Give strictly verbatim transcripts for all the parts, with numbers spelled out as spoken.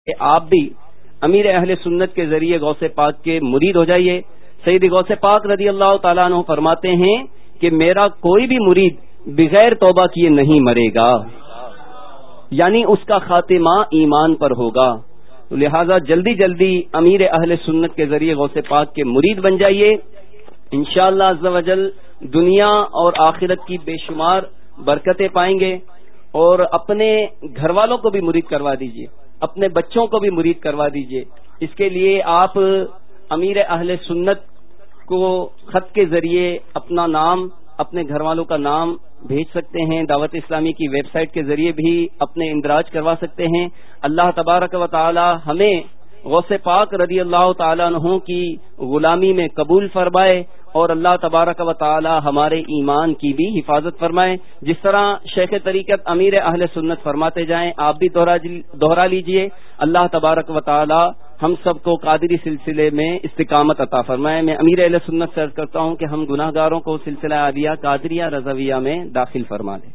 کہ آپ بھی امیر اہل سنت کے ذریعے غوث پاک کے مرید ہو جائیے۔ سید غوث پاک رضی اللہ تعالیٰ عنہ فرماتے ہیں کہ میرا کوئی بھی مرید بغیر توبہ کیے نہیں مرے گا، یعنی اس کا خاتمہ ایمان پر ہوگا۔ لہذا جلدی جلدی امیر اہل سنت کے ذریعے غوث پاک کے مرید بن جائیے، انشاءاللہ عز و جل دنیا اور آخرت کی بے شمار برکتیں پائیں گے۔ اور اپنے گھر والوں کو بھی مرید کروا دیجئے، اپنے بچوں کو بھی مرید کروا دیجئے۔ اس کے لیے آپ امیر اہل سنت کو خط کے ذریعے اپنا نام، اپنے گھر والوں کا نام بھیج سکتے ہیں، دعوت اسلامی کی ویب سائٹ کے ذریعے بھی اپنے اندراج کروا سکتے ہیں۔ اللہ تبارک و تعالی ہمیں غوث پاک رضی اللہ تعالیٰ عنہ کی غلامی میں قبول فرمائے، اور اللہ تبارک و تعالی ہمارے ایمان کی بھی حفاظت فرمائے۔ جس طرح شیخ طریقت امیر اہل سنت فرماتے جائیں، آپ بھی دوہرا لیجئے۔ اللہ تبارک و تعالی ہم سب کو قادری سلسلے میں استقامت عطا فرمائے۔ میں امیر اہل سنت سے عرض کرتا ہوں کہ ہم گناہ گاروں کو سلسلہ عالیہ قادریہ رضویہ میں داخل فرما دیں۔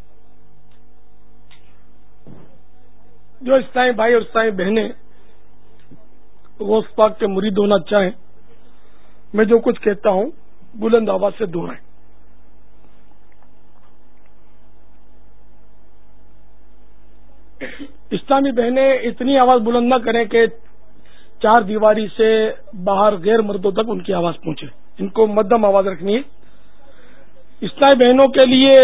جو اسلامی بھائی اور اسلامی بہنیں غوث پاک کے مرید ہونا چاہیں، میں جو کچھ کہتا ہوں بلند آواز سے دہرائیں۔ اسلامی بہنیں اتنی آواز بلند نہ کریں کہ چار دیواری سے باہر غیر مردوں تک ان کی آواز پہنچے، ان کو مدھم آواز رکھنی ہے۔ اسلامی بہنوں کے لیے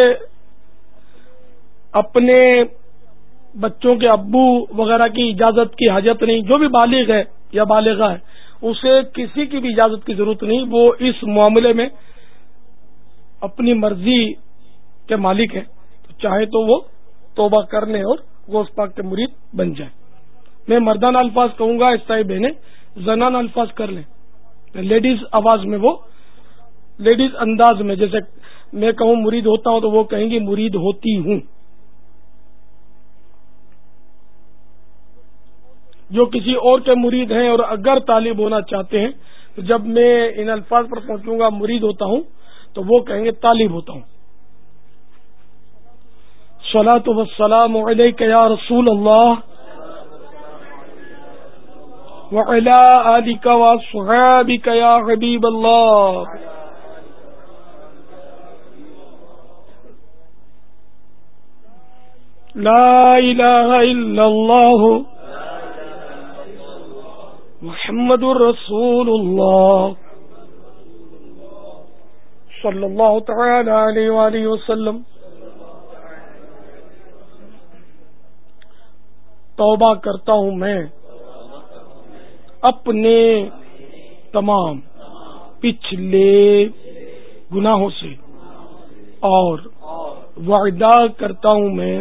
اپنے بچوں کے ابو وغیرہ کی اجازت کی حاجت نہیں۔ جو بھی بالغ ہے یا بالغہ ہے اسے کسی کی بھی اجازت کی ضرورت نہیں، وہ اس معاملے میں اپنی مرضی کے مالک ہیں، تو چاہے تو وہ توبہ کر لیں اور غوث پاک کے مرید بن جائیں۔ میں مردانہ الفاظ کہوں گا، اسلامی بہنیں زنانہ الفاظ کر لیں، لیڈیز آواز میں، وہ لیڈیز انداز میں، جیسے میں کہوں مرید ہوتا ہوں تو وہ کہیں گی مرید ہوتی ہوں۔ جو کسی اور کے مرید ہیں اور اگر طالب ہونا چاہتے ہیں تو جب میں ان الفاظ پر پہنچوں گا مرید ہوتا ہوں تو وہ کہیں گے طالب ہوتا ہوں۔ صلاۃ والسلام علیک یا رسول اللہ وعلی آلک واصحابک یا حبیب اللہ۔ لا الہ الا اللہ محمد الرسول اللہ صلی اللہ تعالی علیہ وآلہ وسلم۔ توبہ کرتا ہوں میں اپنے تمام پچھلے گناہوں سے، اور وعدہ کرتا ہوں میں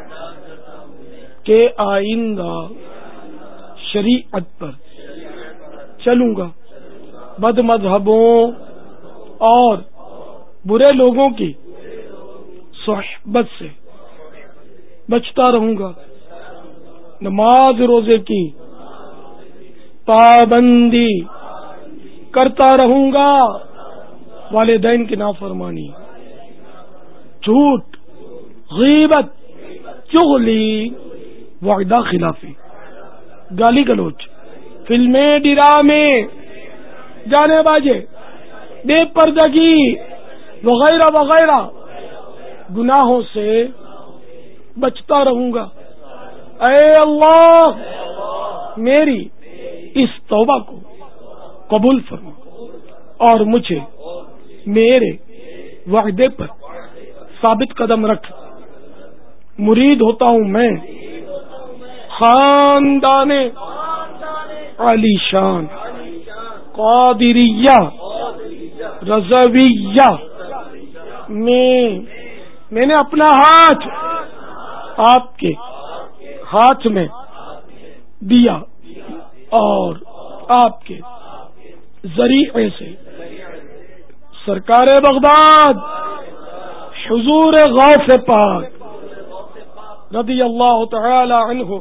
کہ آئندہ شریعت پر چلوں گا، بد مذہبوں اور برے لوگوں کی صحبت سے بچتا رہوں گا، نماز روزے کی پابندی کرتا رہوں گا، والدین کی نافرمانی، جھوٹ، غیبت، چغلی، وعدہ خلافی، گالی گلوچ، فلمیں، ڈرامے، گانے باجے، بے پردگی وغیرہ وغیرہ گناہوں سے بچتا رہوں گا۔ اے اللہ میری اس توبہ کو قبول فرما اور مجھے میرے وعدے پر ثابت قدم رکھ۔ مرید ہوتا ہوں میں خاندان علی شان قادریہ رضویہ میں میں نے اپنا ہاتھ آپ کے ہاتھ میں دیا اور آپ کے ذریعے سے سرکار بغداد حضور غوث پاک رضی اللہ تعالی عنہ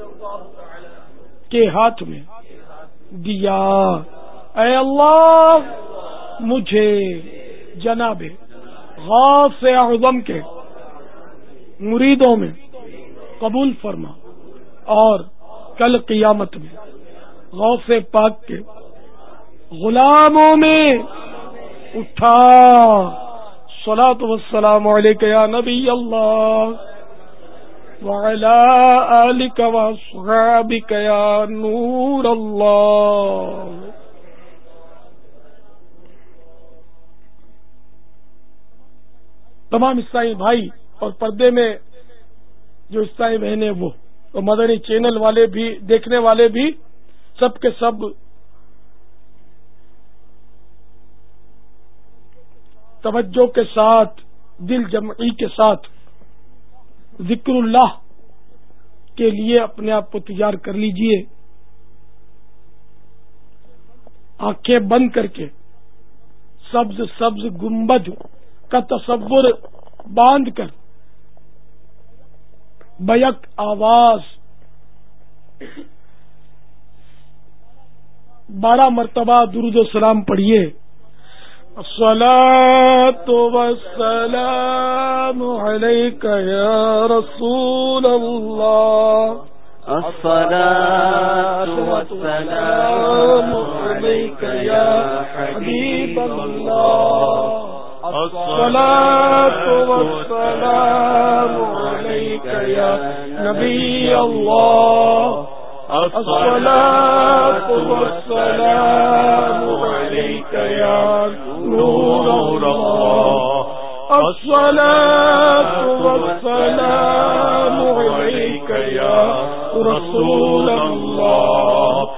کے ہاتھ میں دیا۔ اے اللہ مجھے جناب غوث اعظم کے مریدوں میں قبول فرما اور کل قیامت میں غوث پاک کے غلاموں میں اٹھا. صلاۃ والسلام علیک یا نبی اللہ وعلی آلک واصحابک یا نور اللہ. تمام عیسائی بھائی اور پردے میں جو عیسائی بہنیں وہ اور مدنی چینل والے بھی دیکھنے والے بھی سب کے سب توجہ کے ساتھ دل جمعی کے ساتھ ذکر اللہ کے لیے اپنے آپ کو تیار کر لیجئے. آنکھیں بند کر کے سبز سبز گنبد کا تصور باندھ کر بیک آواز بارہ مرتبہ درود و سلام پڑھیے. الصلاۃ والسلام علیک یا رسول اللہ الصلاۃ والسلام علیک یا حبیب اللہ الصلاۃ والسلام علیک یا نبی اللہ الصلاۃ والسلام علیک یا نور اللہ الصلاۃ والسلام علیک یا رسول اللہ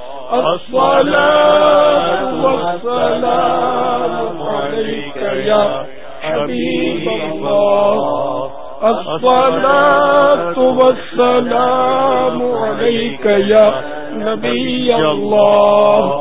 الصلاۃ والسلام علیک یا حبیب اللہ الصلاۃ والسلام علیک یا نبی اللہ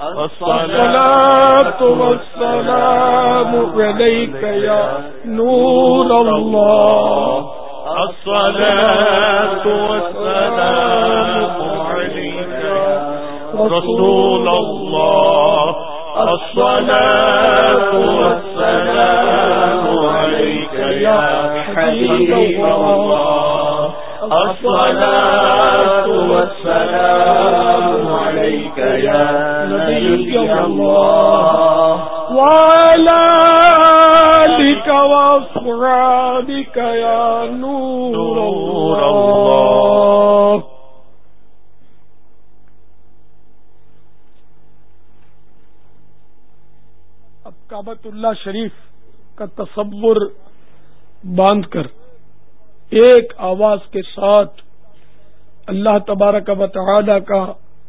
الصلاۃ والسلام علیک یا نور اللہ الصلاۃ والسلام علیک رسول اللہ الصلاۃ والسلام علیک یا حبیب اللہ الصلاۃ والسلام علیک یا نبی اللہ وعلی آلک واصحابک یا نور اللہ. اب کعبۃ اللہ شریف کا تصور باندھ کر ایک آواز کے ساتھ اللہ تبارک و تعالی کا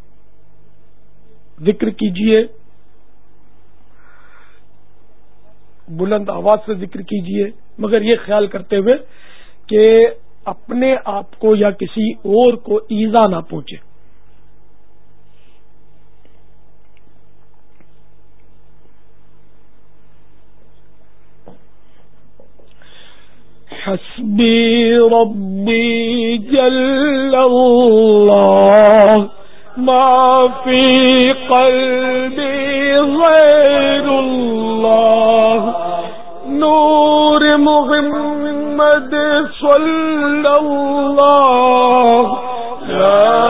ذکر کیجئے، بلند آواز سے ذکر کیجئے، مگر یہ خیال کرتے ہوئے کہ اپنے آپ کو یا کسی اور کو ایذا نہ پہنچے. حسبی ربی جل اللہ ما فی قلبی غیر اللہ نور محمد صلی اللہ لا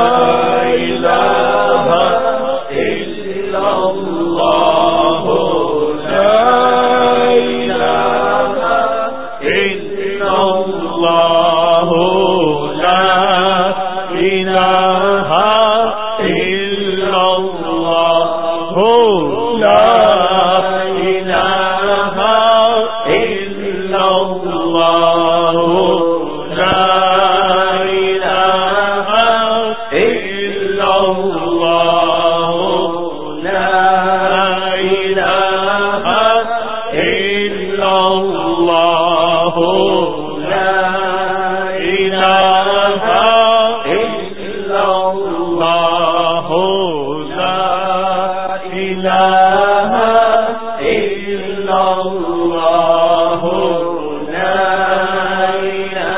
الہ الا اللہ لا الہ الا اللہ لا الہ الا اللہ لا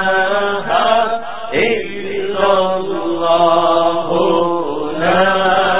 اللہ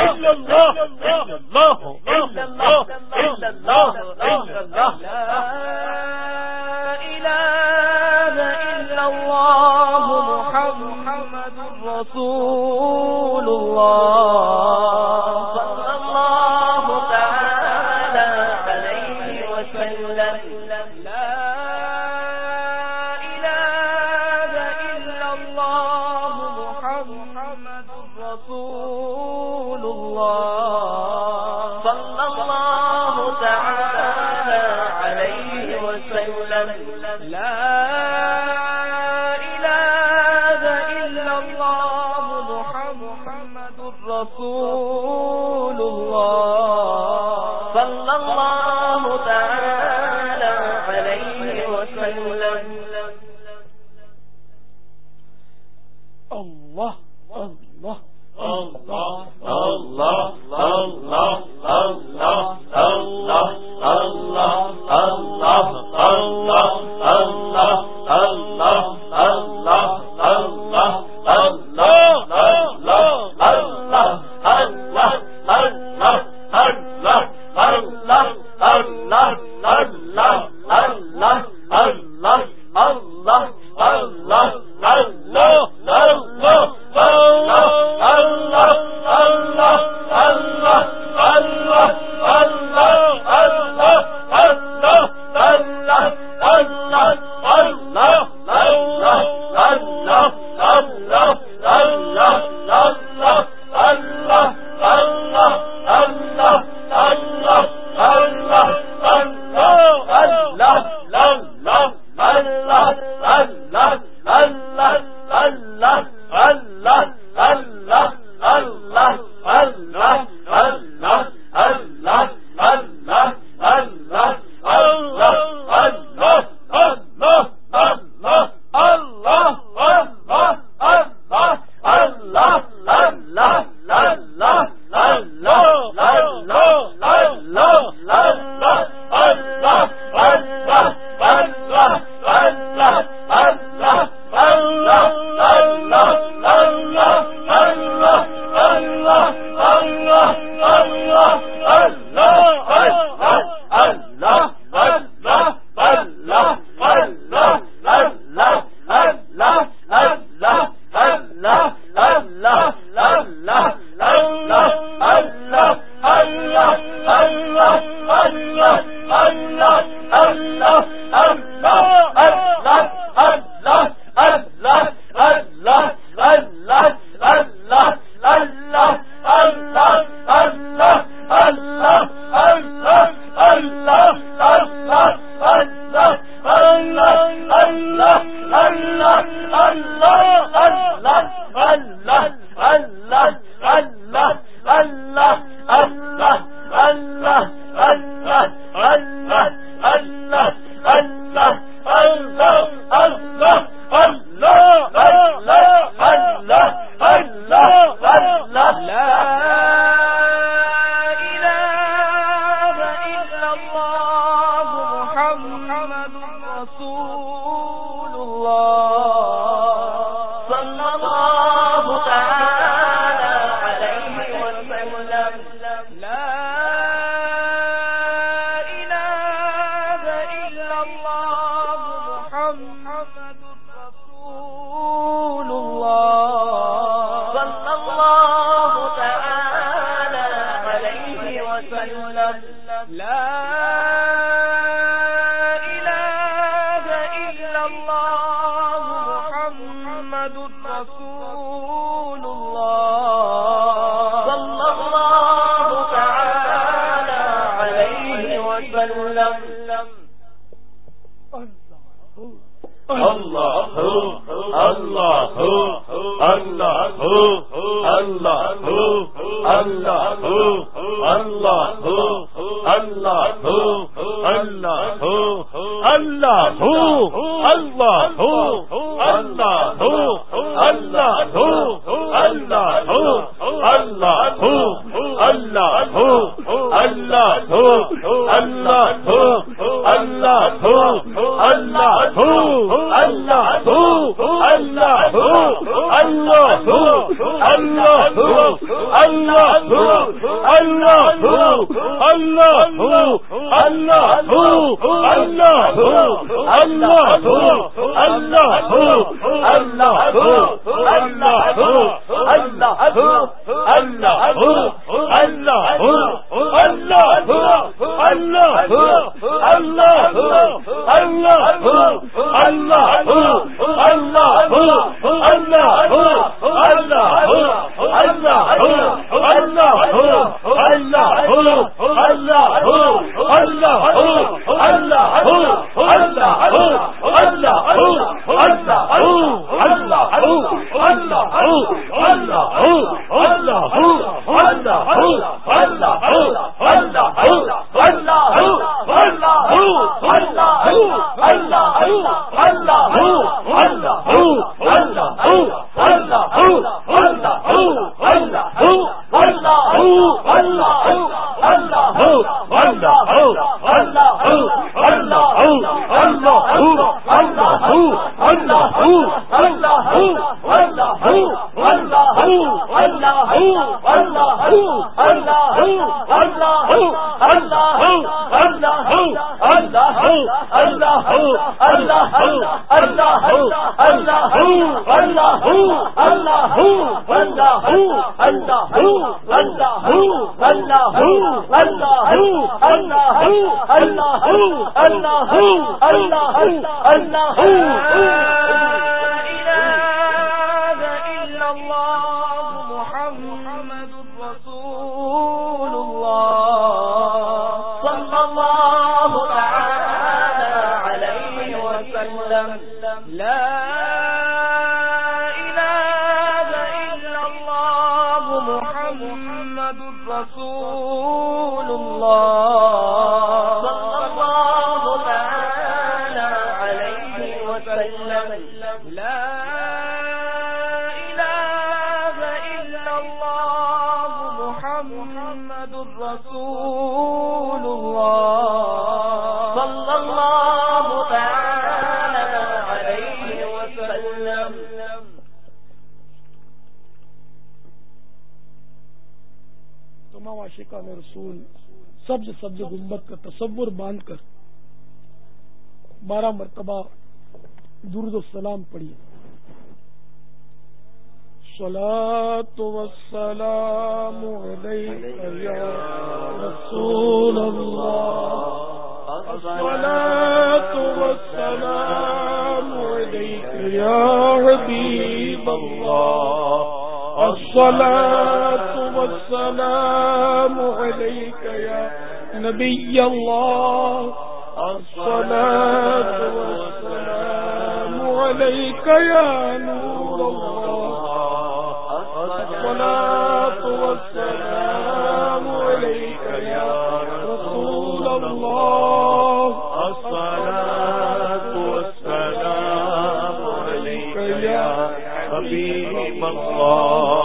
رسول الله صلى الله تعالى عليه وسلم. الله الله الله الله الله الله الله الله الله الله الله الله الله الله عاشقان رسول سبز سبز گنبد کا تصور باندھ کر بارہ مرتبہ درود السلام پڑھیے. الصلاة والسلام عليك يا رسول الله الصلاة والسلام عليك يا حبيب الله الصلاة والسلام عليك يا نبي الله الصلاة والسلام عليك يا نور الله الصلاة والسلام عليك يا رسول الله الصلاة والسلام عليك يا حبيب الله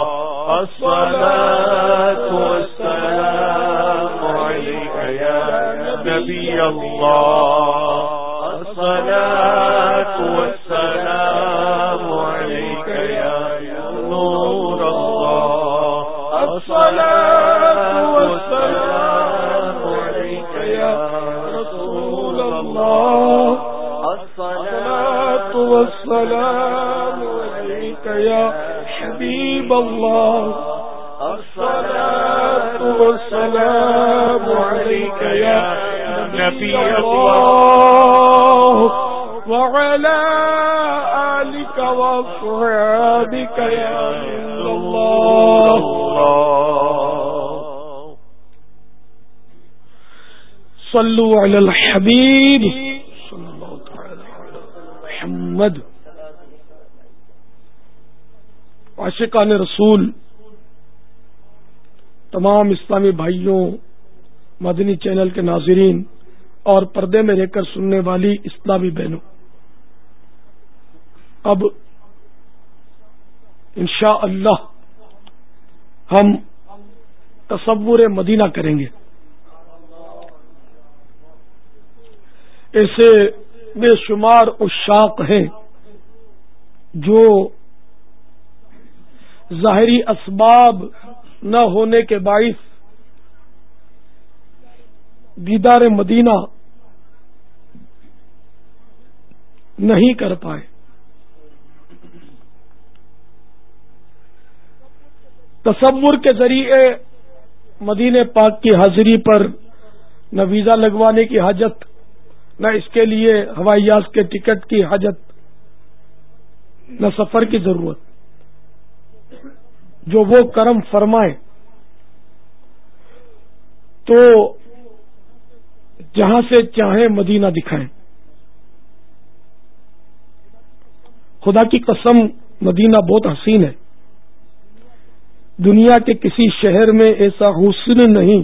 الصلاة والسلام عليك يا نبي الله الصلاة والسلام عليك يا نور الله الصلاة والسلام عليك يا رسول الله الصلاة والسلام عليك يا حبيب الله الصلاة والسلام عليك يا نبي الله وعلى آلك وصحابك يا نور الله صلوا على الحبيب صلى الله تعالى على محمد. عاشقان رسول، تمام اسلامی بھائیوں، مدنی چینل کے ناظرین اور پردے میں رہ کر سننے والی اسلامی بہنوں، اب انشاءاللہ ہم تصور مدینہ کریں گے. ایسے بے شمار عشاق ہیں جو ظاہری اسباب نہ ہونے کے باعث دیدار مدینہ نہیں کر پائے. تصور کے ذریعے مدینہ پاک کی حاضری پر نہ ویزا لگوانے کی حاجت، نہ اس کے لیے ہوائی جہاز کے ٹکٹ کی حاجت، نہ سفر کی ضرورت. جو وہ کرم فرمائے تو جہاں سے چاہیں مدینہ دکھائیں. خدا کی قسم مدینہ بہت حسین ہے. دنیا کے کسی شہر میں ایسا حسن نہیں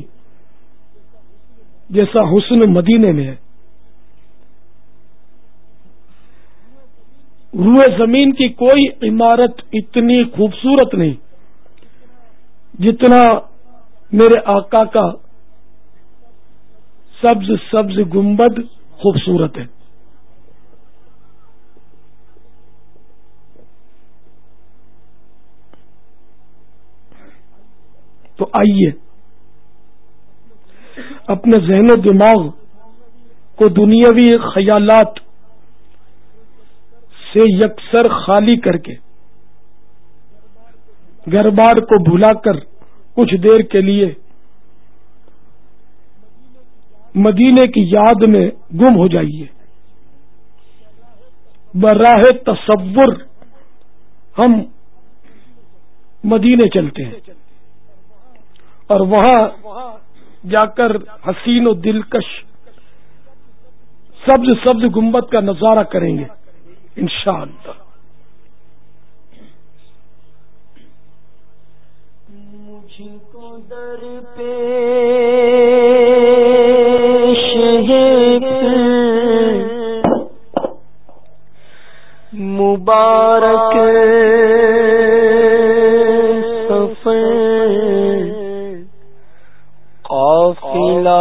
جیسا حسن مدینے میں ہے. روئے زمین کی کوئی عمارت اتنی خوبصورت نہیں جتنا میرے آقا کا سبز سبز گنبد خوبصورت ہے. تو آئیے اپنے ذہن و دماغ کو دنیاوی خیالات سے یکسر خالی کر کے گھر بار کو بھلا کر کچھ دیر کے لیے مدینے کی یاد میں گم ہو جائیے. براہ تصور ہم مدینے چلتے ہیں اور وہاں جا کر حسین و دلکش سبز سبز گنبد کا نظارہ کریں گے انشاءاللہ. مجھ کو در پیش مبارک سفر قافلہ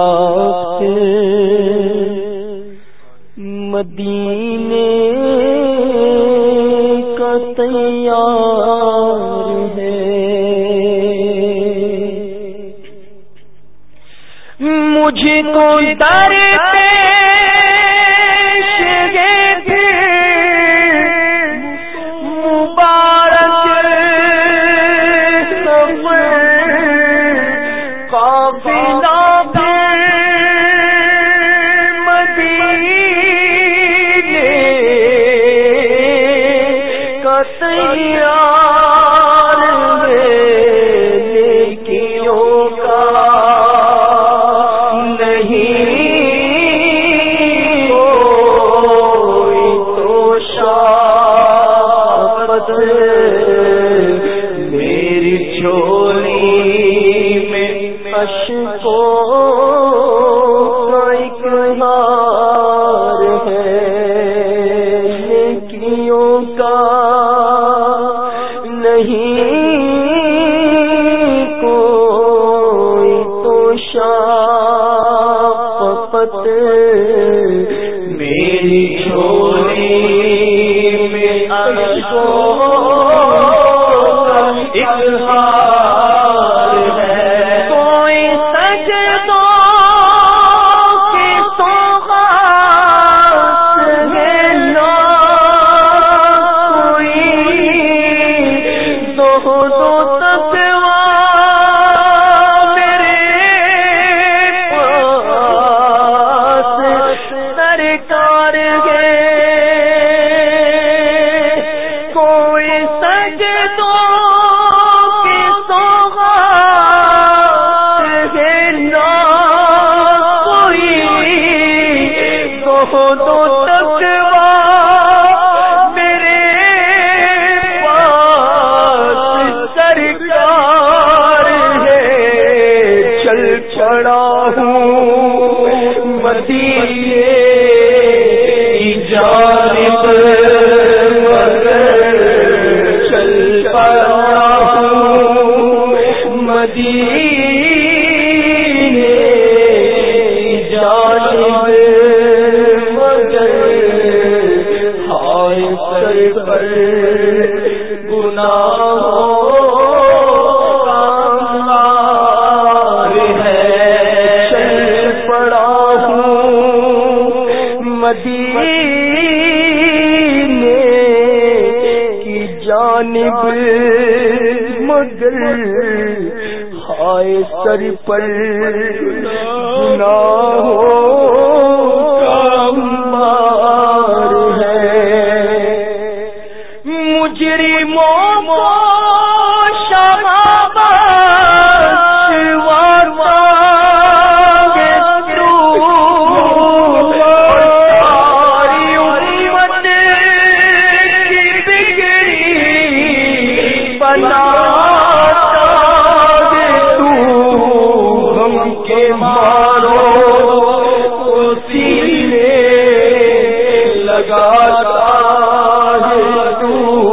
مدینے کا تیار ہے. مجھ کو در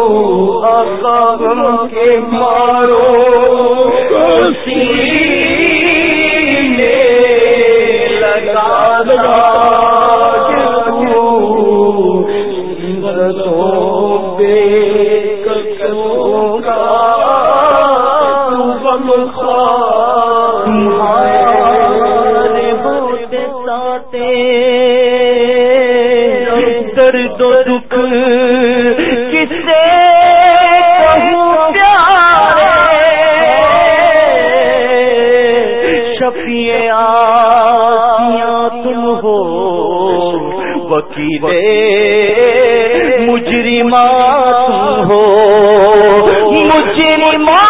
غم کے مارو شفیع آسیاں تم ہو، وکیل مجرمات تم ہو، مجرمات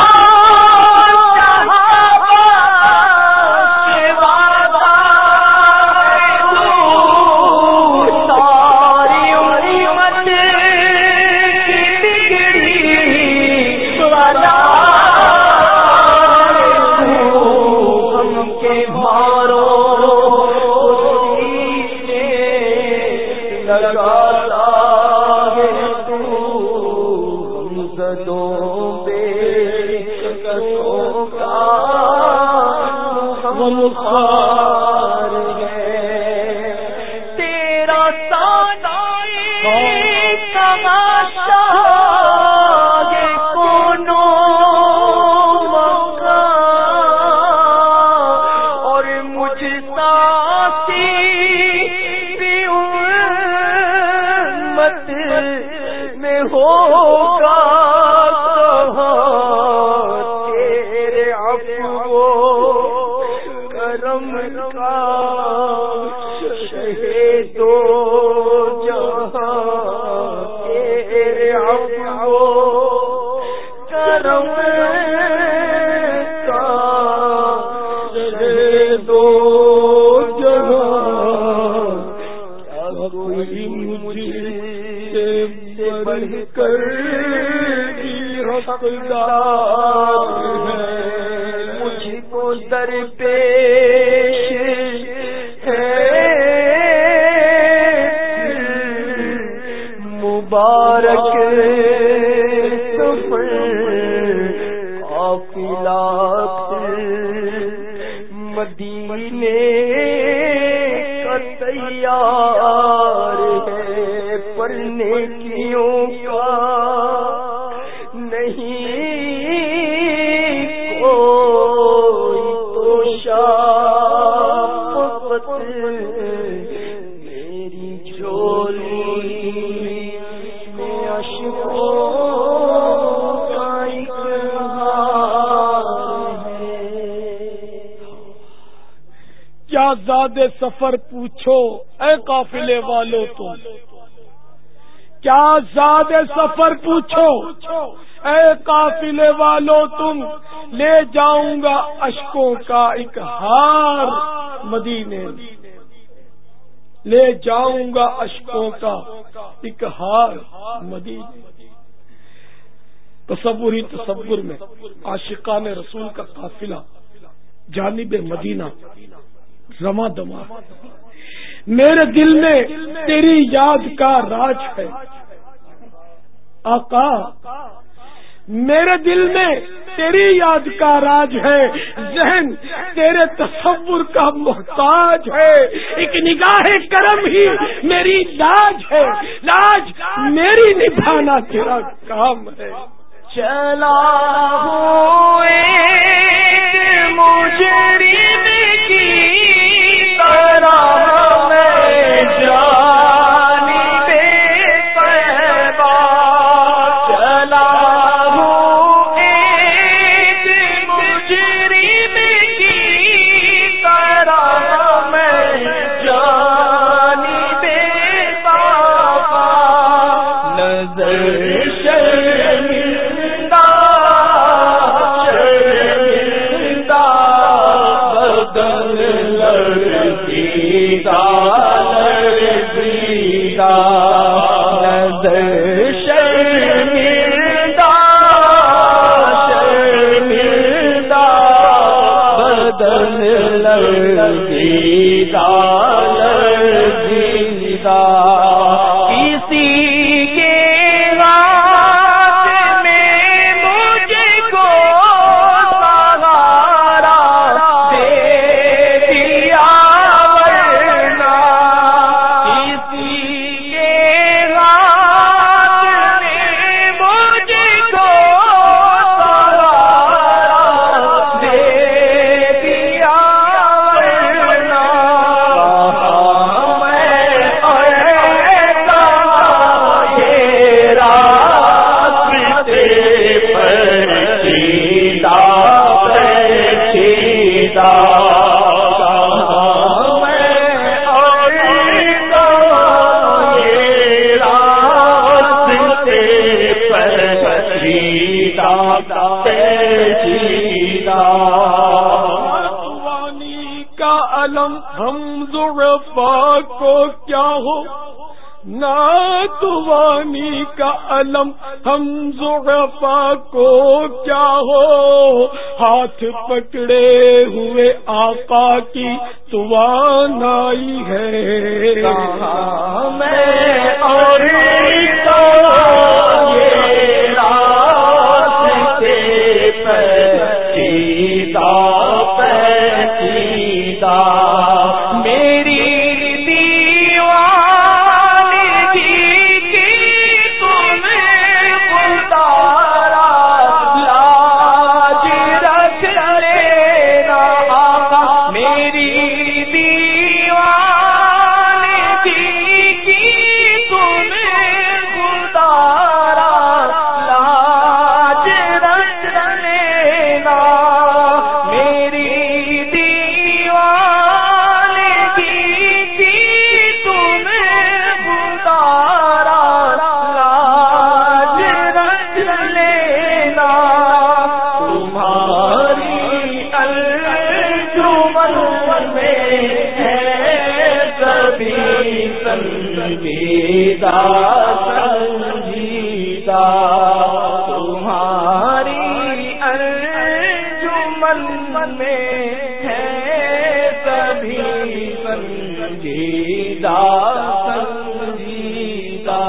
مجھ کو درپیش ہے مبارک سفر قافلہ مدینے کا تیار ہے، پر نیکیوں کا زاد سفر پوچھو اے قافلے والو تم، کیا زاد سفر پوچھو اے قافلے والو تم، لے جاؤں گا اشکوں کا ایک ہار مدینے، لے جاؤں گا اشکوں کا ایک ہار مدینے۔ تصور ہی تصور میں عاشقان رسول کا قافلہ جانب مدینہ رواں دواں، میرے دل میں تیری یاد کا راج ہے آقا، میرے دل میں تیری یاد کا راج ہے، ذہن تیرے تصور کا محتاج ہے، ایک نگاہ کرم ہی میری لاج ہے، لاج میری نبھانا تیرا کام ہے۔ چلا ہوئے مجرم کی طرح میں جانب طیبہ، چلا ہوئے مجرم کی طرح میں جانب طیبہ، نظر سیتا علم ہم ضعفاء کو کیا ہو، ناتوانی کا علم ہم ضعفاء کو کیا ہو، ہاتھ پکڑے ہوئے آقا کی توانائی ہے، میں اور سنجیدہ تمہاری انجمن میں ہے سبھی سنجیدہ سنجیدہ،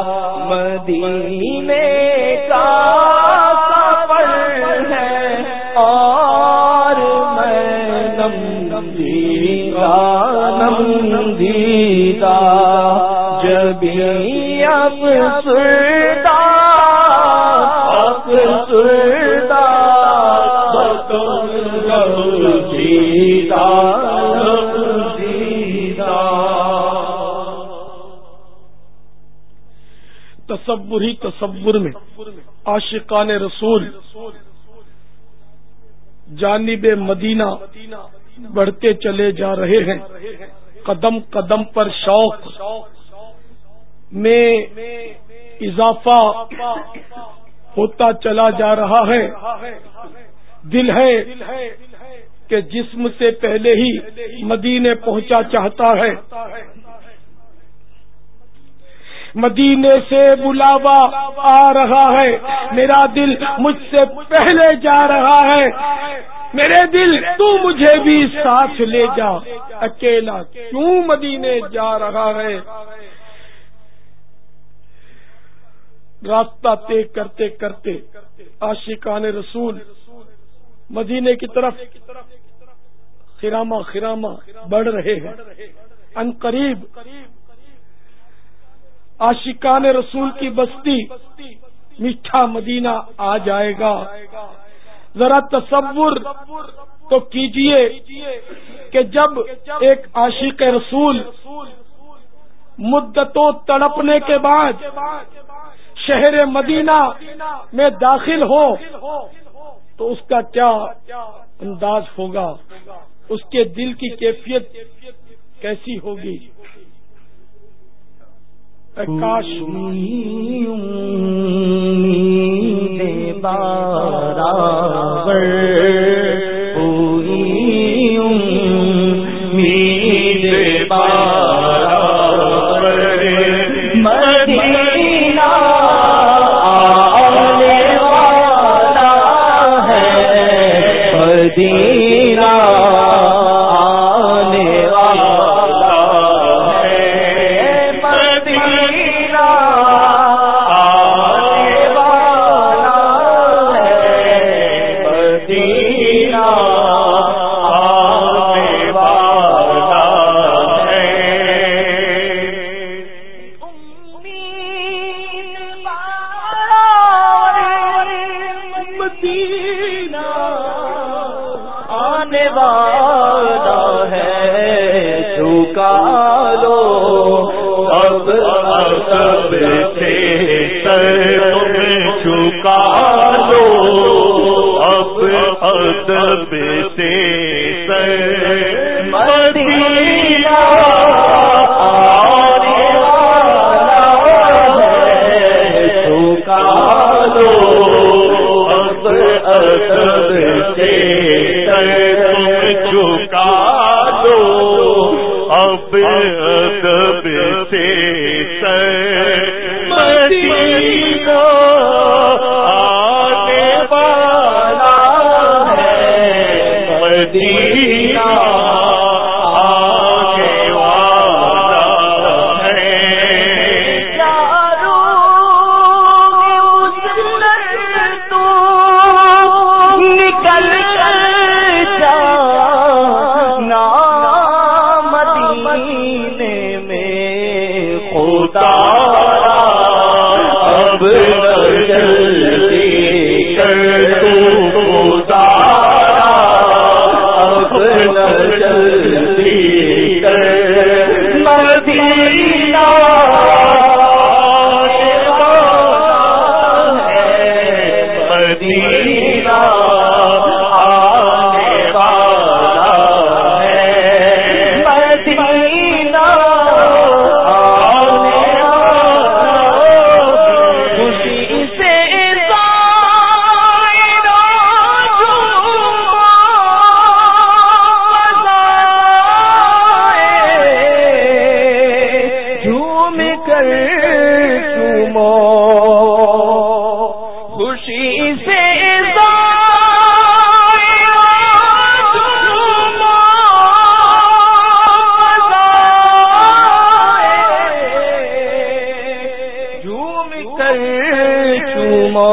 مدینے کا سفر ہے اور میں نمدیدہ نمدیدہ، جبھی اب سردہ اب سردہ جیتا جیتا، تصور ہی تصور میں عاشقان رسول جانب مدینہ بڑھتے چلے جا رہے ہیں، قدم قدم پر شوق میں اضافہ ہوتا چلا جا رہا ہے، دل ہے کہ جسم سے پہلے ہی مدینے پہنچا چاہتا ہے، مدینے سے بلاوا آ رہا ہے، میرا دل مجھ سے پہلے جا رہا ہے، میرے دل تو مجھے بھی ساتھ لے جا، اکیلا کیوں مدینے جا رہا ہے، راستہ طے کرتے کرتے عاشقان رسول مدینے کی طرف خرامہ خرامہ بڑھ رہے ہیں، ان قریب عاشقان رسول کی بستی میٹھا مدینہ آ جائے گا، ذرا تصور تو کیجئے کہ جب ایک عاشق رسول مدتوں تڑپنے کے بعد شہر مدینہ میں داخل ہو تو اس کا کیا انداز ہوگا، اس کے دل کی کیفیت کیسی ہوگی۔ کاش برابر ہوئی امید برابر مدینہ آنے والا ہے، مدینہ آنے والا ہے، مدینہ آنے والا ہے، مدینہ آنے والا ہے، مدینہ آنے والا ہے، جھکا لو اب ادب سے سر، تم جھکا لو اب ادب سے سر، مدینہ آنے والا ہے، جھکا لو اب ادب سے سر، تم جھکا لو ادب سے سر مدینہ آنے والا ہے، مدینہ آنے والا ہے۔ چاروں مسلم تو نکل جانا مدینے میں خدا اب نہ جلدی کر تو خدا اب نہ جلدی کر مدینہ مدینہ آنے والا ہے، مدینہ آنے والا ہے۔ خوشی سے جھوم کر چومو، خوشی سے جھوم کر چومو،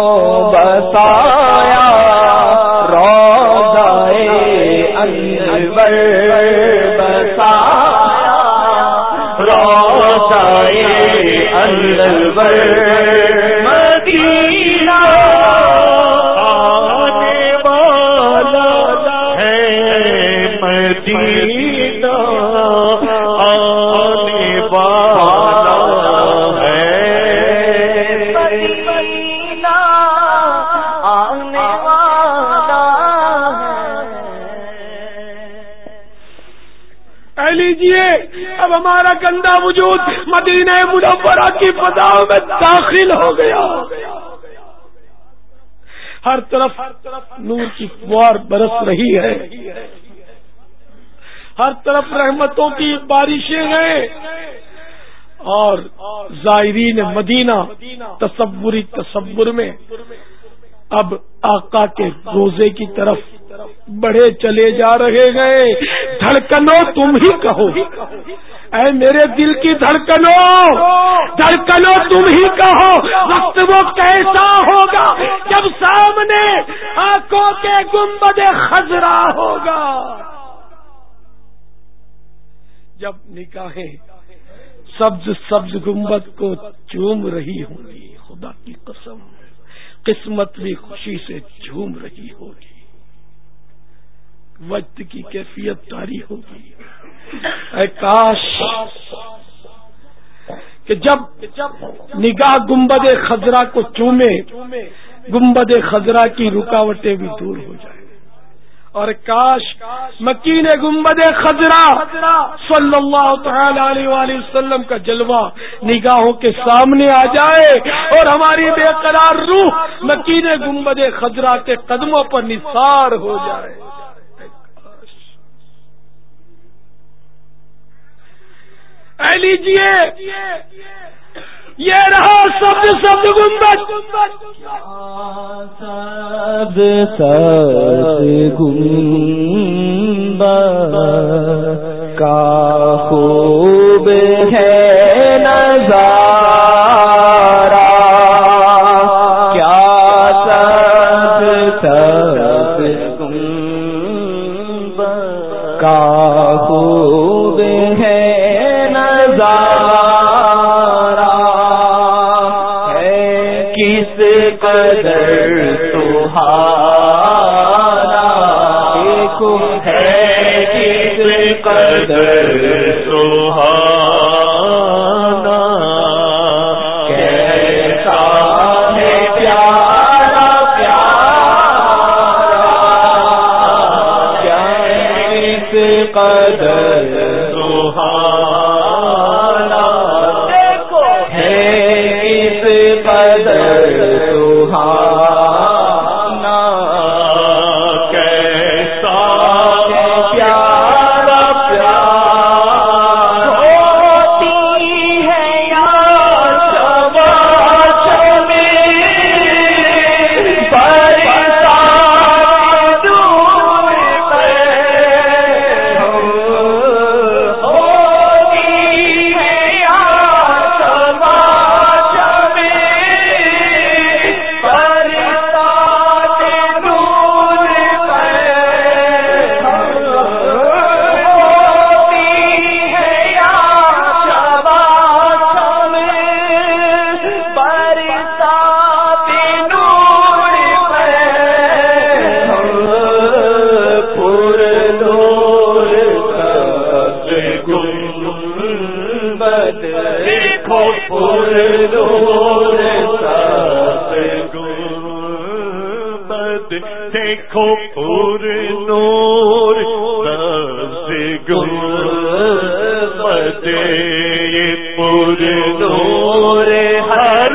بسایا روضہ انور، بسایا روضہ انور، مدینہ آنے والا ہے، مدینہ آنے والا ہے۔ مدینہ آنے والا ہے۔ اے لیجیے اب ہمارا گندا وجود مدینہ منورہ کی فضاؤں میں داخل ہو گیا، ہر طرف نور کی فوار برس رہی ہے، ہر طرف رحمتوں کی بارشیں ہیں، اور زائرین مدینہ تصوری تصور میں اب آقا کے روزے کی طرف بڑھے چلے جا رہے ہیں۔ دھڑکنوں تم ہی کہو، اے میرے دل کی دھڑکنوں، دھڑکنوں تم ہی کہو، وقت وہ کیسا ہوگا جب سامنے آنکھوں کے گنبد خضرا ہوگا، جب نگاہیں سبز سبز گنبد کو چوم رہی ہوں گی، خدا کی قسم قسمت بھی خوشی سے جھوم رہی ہوگی، وجد کی کیفیت طاری ہوگی۔ اے کاش کہ جب نگاہ گنبد خضرا کو چومے، گنبد خضرا کی رکاوٹیں بھی دور ہو جائیں، اور کاش مکین گنبد خضرا صلی اللہ تعالی علیہ وآلہ وسلم کا جلوہ نگاہوں کے سامنے آ جائے اور ہماری بے قرار روح مکین گنبد خضرا کے قدموں پر نثار ہو جائے۔ اے لیجیے یہ رہا سب سب گنبد، سب سب گنبد کا خوب ہے نظارہ، کیا سب سب گنبد کا خوب ہے قدر سہانا دیکھو ہے کس قدر سہانا، کیسا ہے پیارا پیارا، کس قدر سہانا، دیکھو ہے کس قدر سہانا، کیسا پیارا پیارا، دیکھو پر نور سبز گنبد دیکھو پر نور سبز گنبد یہ پر نور ہر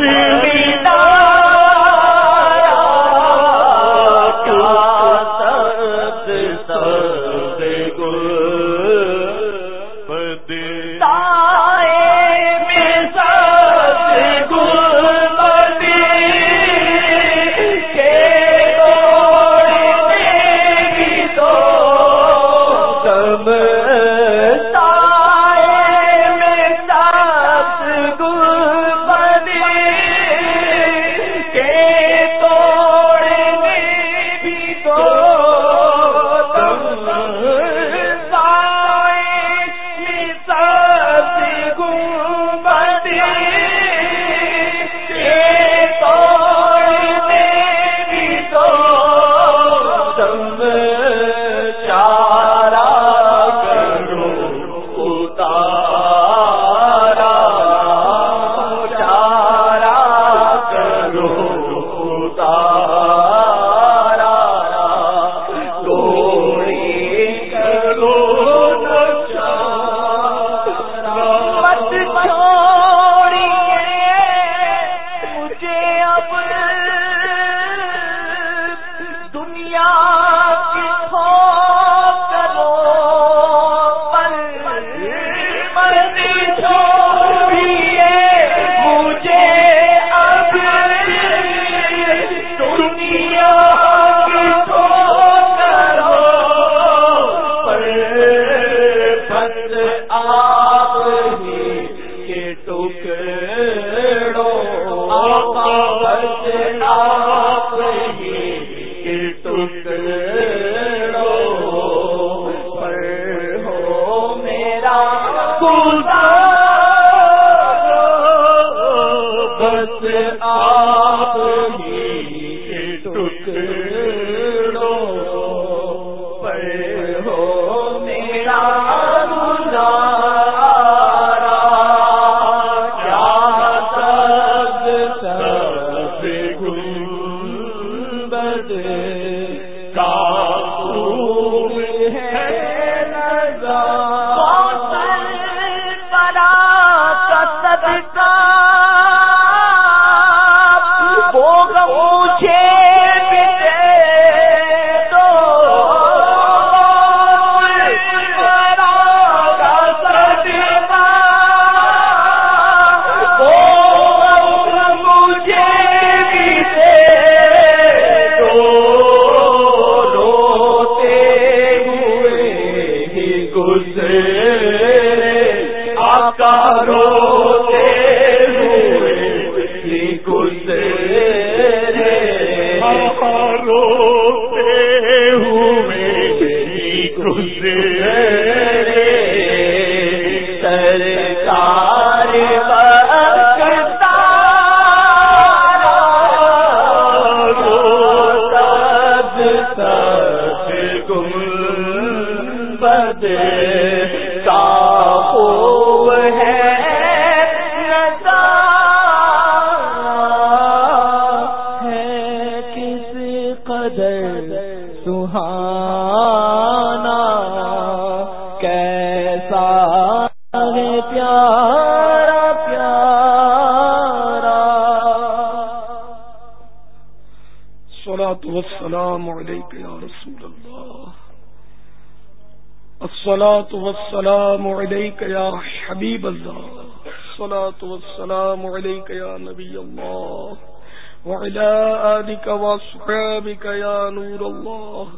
الصلاة والسلام عليك يا حبيب الله الصلاة والسلام عليك يا نبي الله وعلى آلك وأصحابك يا نور الله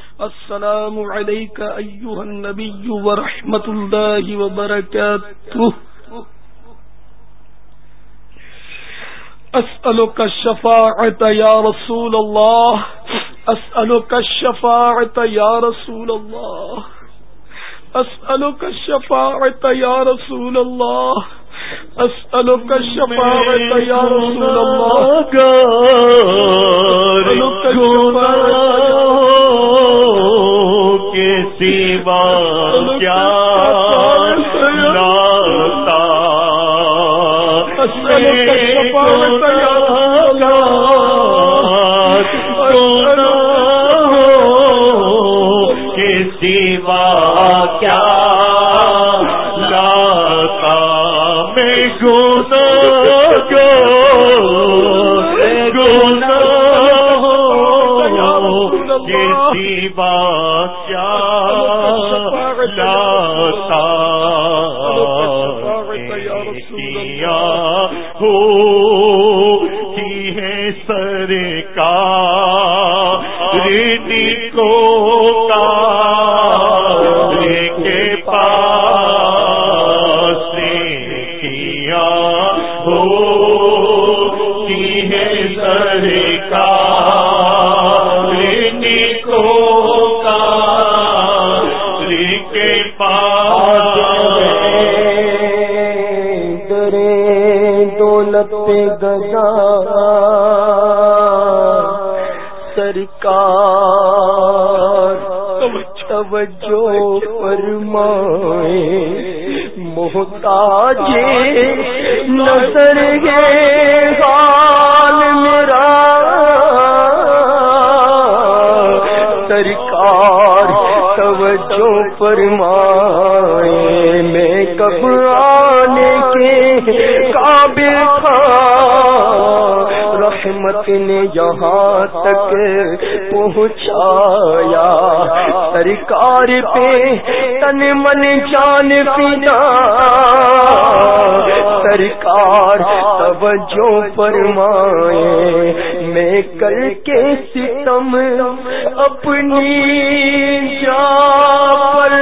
السلام عليك أيها النبي ورحمة الله وبركاته أسألك الشفاعة يا رسول الله أسألك الشفاعة يا رسول الله أسألك الشفاعة يا رسول الله أسألك الشفاعة يا رسول الله أسألك الشفاعة سوا کیا لاتا میں گناہ گناہ کے سوا کیا لاتا کیا ہوتی ہے سرکار کو گدا سرکار توجہ فرمائے محتاج نظر ہے حال میرا سرکار توجہ فرمائے میں کب آنے کے قابل تھا رحمت نے یہاں تک پہنچایا سرکار پہ تن من جان پینا سرکار توجہ فرمائے میں کر کے ستم اپنی جا پر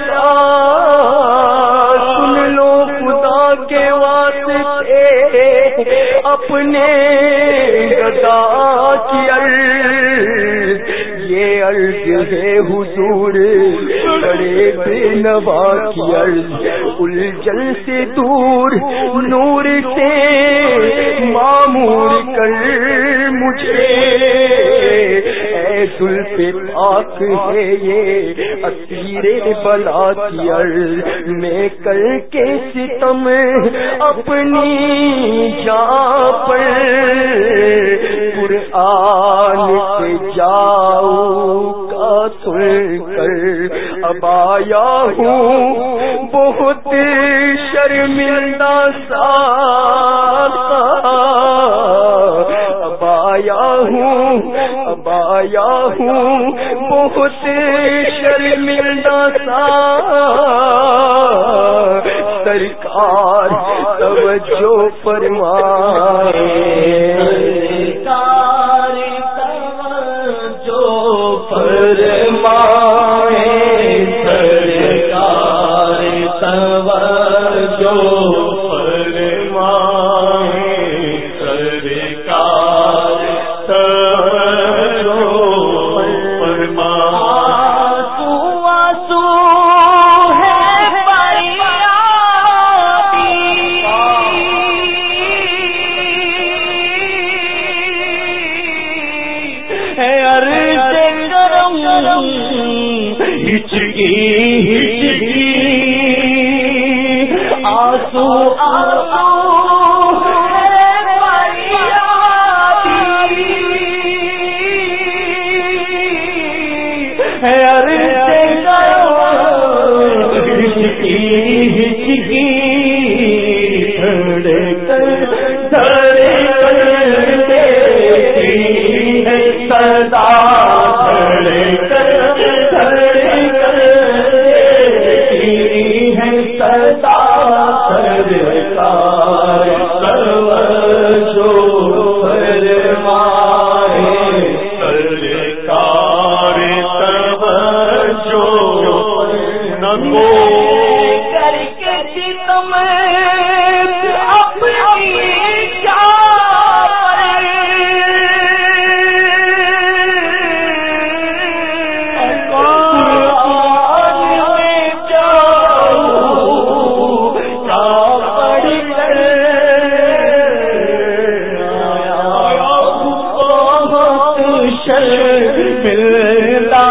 سن لو خدا کے واسطے اپنے گدا کی عرض یہ عرض ہے حضور بڑے بے نوا کی عرض الجھن سے دور نور سے معمور کر مجھے اے زلف پاک ہے یہ اسیر بلا کی عرض میں کر کے ستم اپنی جان پر قرآن سے جاؤ کا سن کر اب آیا ہوں بہت شرمندہ سا اب آیا ہوں اب آیا ہوں بہت شرمندہ سا سرکار توجہ فرمائے سرکار توجہ فرمائے سرکار توجہ فرمائے سرکار توجہ فرمائے ہچکی ہچکی آسو آسو ہچکی ہچکی سدا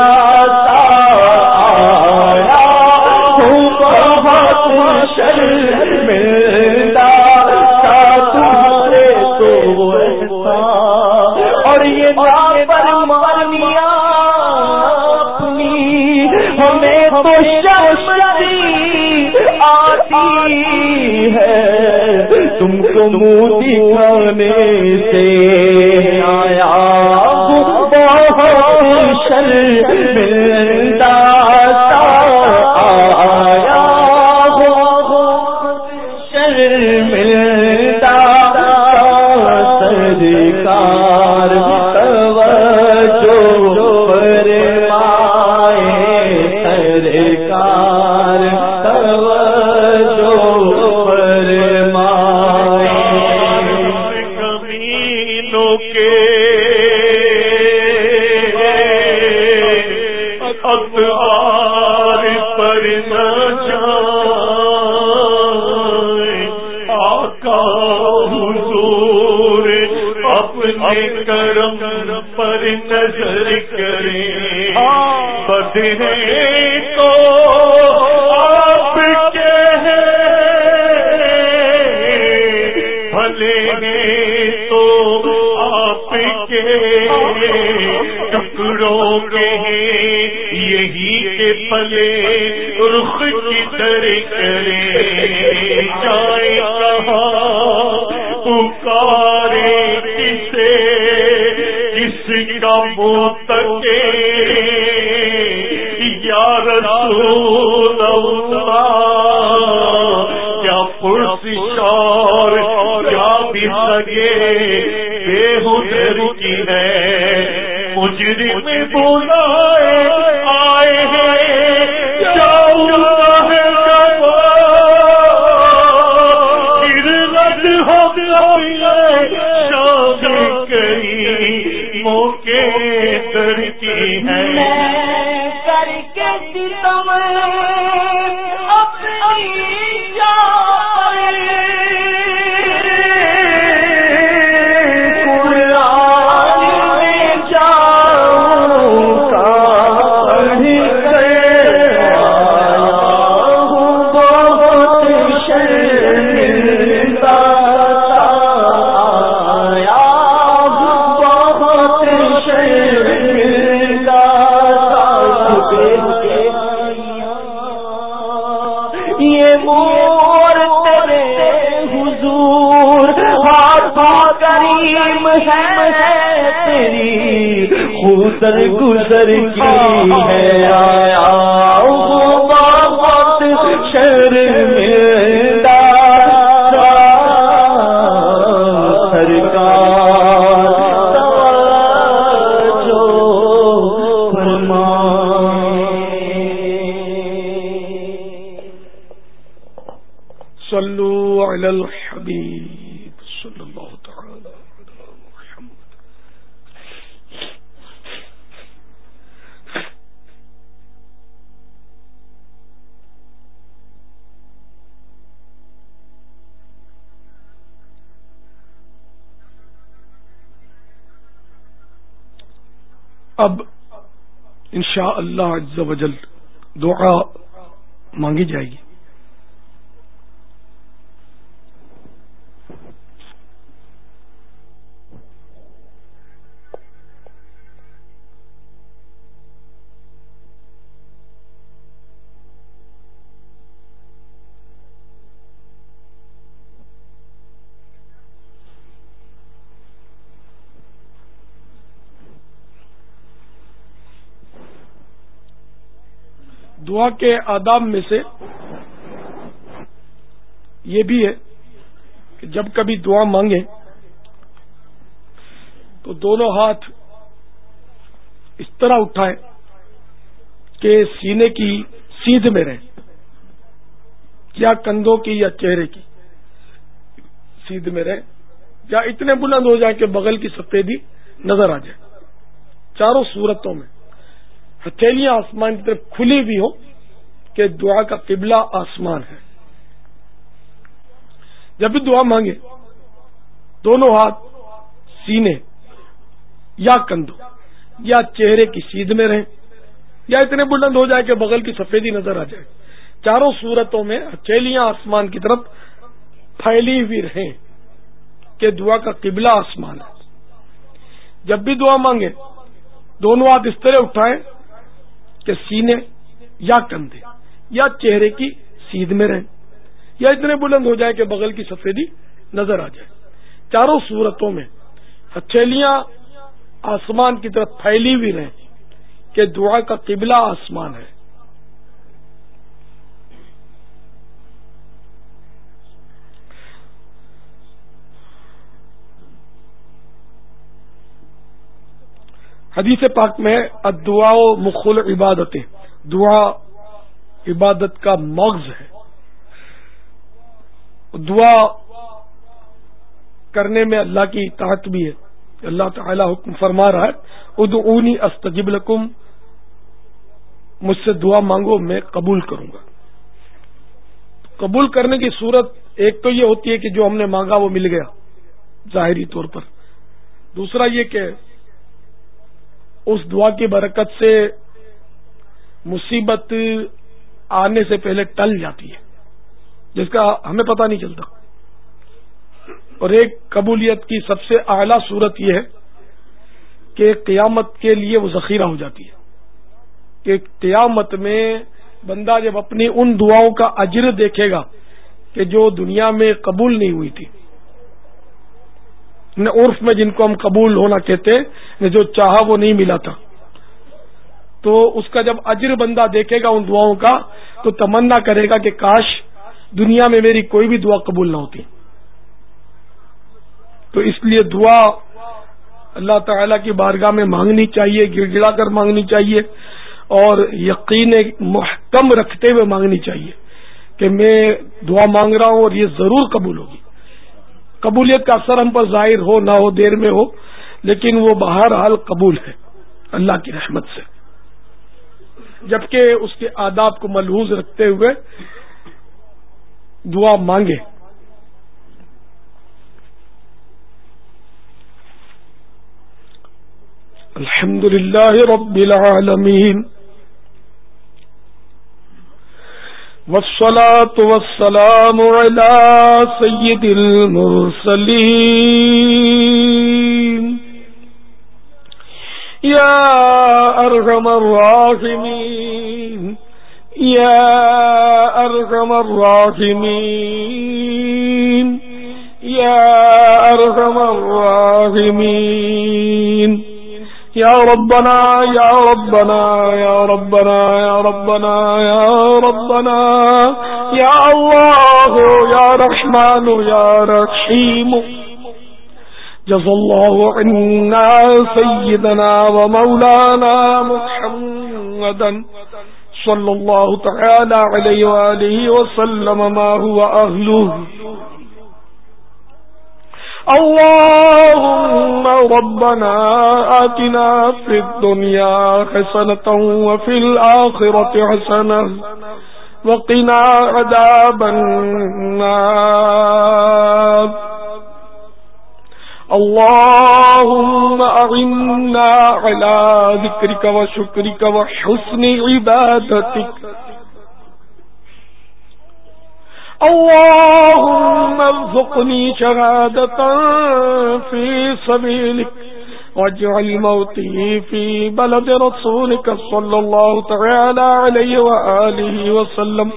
شر ہمیں تو شرمندی آتی ہے تم کو منہ دکھانے سے آیا بہت شرمندہ آیا شرمندہ سرکار توجہ فرمائے سرکار توجہ فرمائے کمینوں کے اخبار پر نہ جائے آقا حضور اپنے کرم پر نظر کریں بدھے تو آپ کے بھلے تو آپ کے ٹکڑوں کے یہی کے پلے رخ کی در کرے جائے کہاں پکارے کسے کس کا متقے یا رسول اللہ کیا پرسش اور کیا بھی سگے بے حضر کی ہے مجرم بلائے آئے ہیں جاؤں ہے پھر رد ہو گئے شادی کری موقع در کی ہے کر کے ستم اپنی جان قرآن میں جاؤں کا پڑھ کر بہت شرمندہ آیا بہت شرمندہ یہ مور تیرے حضور ہاتھوں کریم ہے تیری خودر گزر کی ہے آیا بہت شرمندہ سرکار توجہ فرمائے صلو علی الحبیب صلی اللہ تعالی علی محمد. اب انشاء اللہ عز و جل دعا مانگی جائے گی. دعا کے آداب میں سے یہ بھی ہے کہ جب کبھی دعا مانگیں تو دونوں ہاتھ اس طرح اٹھائیں کہ سینے کی سیدھ میں رہیں یا کندھوں کی یا چہرے کی سیدھ میں رہیں یا اتنے بلند ہو جائیں کہ بغل کی سفیدی نظر آ جائے. چاروں صورتوں میں ہتھیلیاں آسمان کی طرف کھلی ہوئی ہو کہ دعا کا قبلہ آسمان ہے. جب بھی دعا مانگے دونوں ہاتھ سینے یا کندھوں یا چہرے کی سیدھ میں رہیں یا اتنے بلند ہو جائے کہ بغل کی سفیدی نظر آ جائے. چاروں صورتوں میں ہتھیلیاں آسمان کی طرف پھیلی ہوئی رہیں کہ دعا کا قبلہ آسمان ہے. جب بھی دعا مانگے دونوں ہاتھ اس طرح اٹھائیں کہ سینے یا کندھے یا چہرے کی سیدھ میں رہیں یا اتنے بلند ہو جائے کہ بغل کی سفیدی نظر آ جائے. چاروں صورتوں میں ہتھیلیاں آسمان کی طرف پھیلی ہوئی رہیں کہ دعا کا قبلہ آسمان ہے. حدیث پاک میں الدعاء مخ العبادت، دعا عبادت کا مغز ہے. دعا کرنے میں اللہ کی اطاعت بھی ہے. اللہ تعالی حکم فرما رہا ہے ادعونی استجب لکم، مجھ سے دعا مانگو میں قبول کروں گا. قبول کرنے کی صورت ایک تو یہ ہوتی ہے کہ جو ہم نے مانگا وہ مل گیا ظاہری طور پر. دوسرا یہ کہ اس دعا کی برکت سے مصیبت آنے سے پہلے ٹل جاتی ہے جس کا ہمیں پتہ نہیں چلتا. اور ایک قبولیت کی سب سے اعلیٰ صورت یہ ہے کہ قیامت کے لیے وہ ذخیرہ ہو جاتی ہے کہ قیامت میں بندہ جب اپنی ان دعاؤں کا اجر دیکھے گا کہ جو دنیا میں قبول نہیں ہوئی تھی، عرف میں جن کو ہم قبول ہونا کہتے ہیں، جو چاہا وہ نہیں ملا تھا، تو اس کا جب اجر بندہ دیکھے گا ان دعاؤں کا تو تمنا کرے گا کہ کاش دنیا میں میری کوئی بھی دعا قبول نہ ہوتی. تو اس لیے دعا اللہ تعالی کی بارگاہ میں مانگنی چاہیے، گڑ گڑا کر مانگنی چاہیے اور یقین محکم رکھتے ہوئے مانگنی چاہیے کہ میں دعا مانگ رہا ہوں اور یہ ضرور قبول ہوگی. قبولیت کا اثر ہم پر ظاہر ہو نہ ہو، دیر میں ہو، لیکن وہ بہرحال قبول ہے اللہ کی رحمت سے، جبکہ اس کے آداب کو ملحوظ رکھتے ہوئے دعا مانگے. الحمد للہ رب العالمین والصلاة والسلام على سید المرسلین یا ارحم الراحمین یا ارحم الراحمین یا ارحم الراحمین یا ربنا یا ربنا یا ربنا یا ربنا یا ربنا یا اللہ یا رحمان یا رحیم. جزا اللہ عنا سیدنا و مولانا محمدا صلی اللہ تعالی علیہ وآلہ وسلم ما هو اہلہ. اللهم ربنا آتنا في الدنيا حسنة وفي الآخرة حسنة وقنا عذاب النار. اللهم أعنا على ذكرك وشكرك وحسن عبادتك. اللهم ارزقني شهادة في سبيلك واجعل موتي في بلد رسولك صلى الله تعالى عليه وآله وسلم.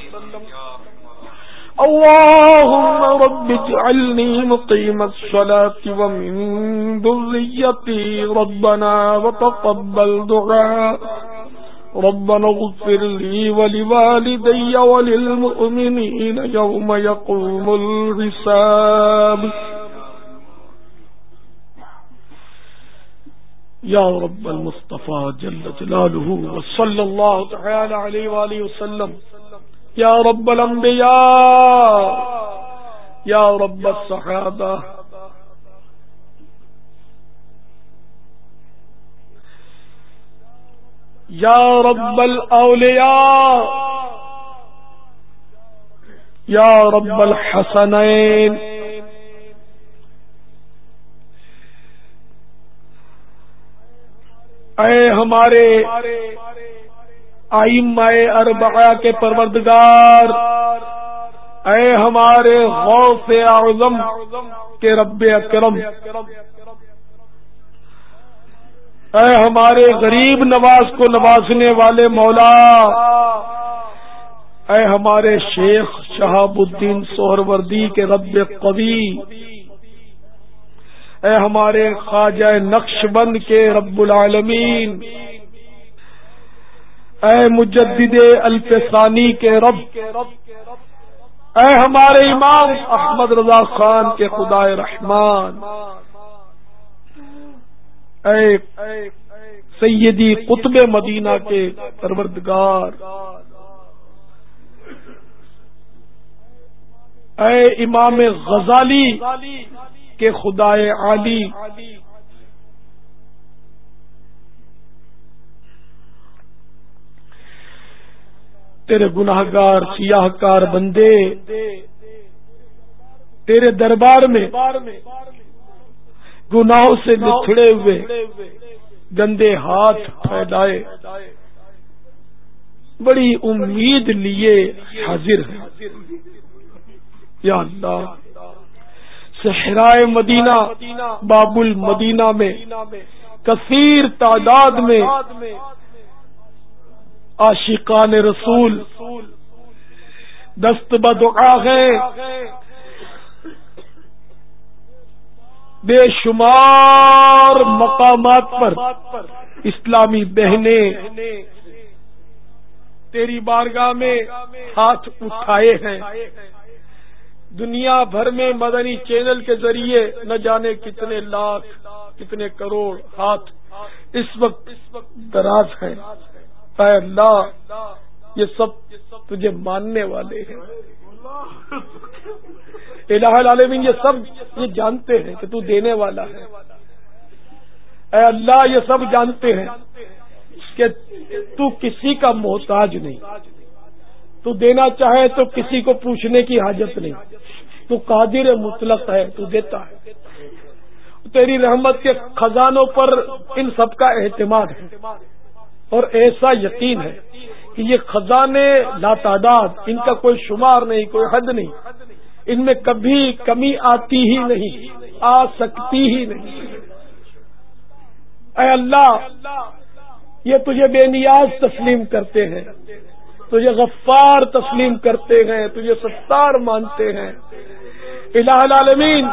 اللهم رب اجعلني مقيم الصلاة ومن ذريتي ربنا وتقبل دعاء. ربنا اغفر لي ولوالدي وللمؤمنين يوم يقوم الحساب. یا رب المصطفى جل جلالہ وصلی اللہ تعالی علیہ وآلہ وسلم. یا رب الانبیاء یا رب الصحابہ یا رب الاولیاء یا رب الحسنین. اے ہمارے ائمہ اربعہ کے پروردگار، اے ہمارے غوث اعظم کے رب اکرم، اے ہمارے غریب نواز کو نوازنے والے مولا، اے ہمارے شیخ شہاب الدین سہروردی کے رب قوی، اے ہمارے خواجہ نقشبند کے رب العالمین، اے مجدد الفسانی کے رب، اے ہمارے امام احمد رضا خان کے خدائے رحمان، اے سیدی قطب مدینہ کے پروردگار، اے امام غزالی کے خدائے عالی، تیرے گناہگار سیاہ کار بندے تیرے دربار میں گناہوں سے لتھڑے ہوئے گندے ہاتھ پھیلائے بڑی امید لیے حاضر ہیں۔ یا اللہ، صحرائے مدینہ باب المدینہ میں کثیر تعداد میں عاشقان رسول دست بدعا ہیں، بے شمار مقامات پر اسلامی بہنیں تیری بارگاہ میں ہاتھ اٹھائے ہیں۔ دنیا بھر میں مدنی چینل کے ذریعے نہ جانے کتنے لاکھ کتنے کروڑ ہاتھ اس وقت دراز ہیں۔ اے اللہ، یہ سب تجھے ماننے والے ہیں۔ الہ العالمین، یہ سب یہ جانتے ہیں کہ تو دینے والا ہے۔ اے اللہ، یہ سب جانتے ہیں کہ تو کسی کا محتاج نہیں، تو دینا چاہے تو کسی کو پوچھنے کی حاجت نہیں، تو قادر مطلق ہے، تو دیتا ہے۔ تیری رحمت کے خزانوں پر ان سب کا اعتماد ہے اور ایسا یقین ہے کہ یہ خزانے لاتعداد، ان کا کوئی شمار نہیں، کوئی حد نہیں، ان میں کبھی کمی آتی ہی نہیں، آ سکتی ہی نہیں۔ اے اللہ، یہ تجھے بے نیاز تسلیم کرتے ہیں، تجھے غفار تسلیم کرتے ہیں، تجھے ستار مانتے ہیں۔ الہ العالمین،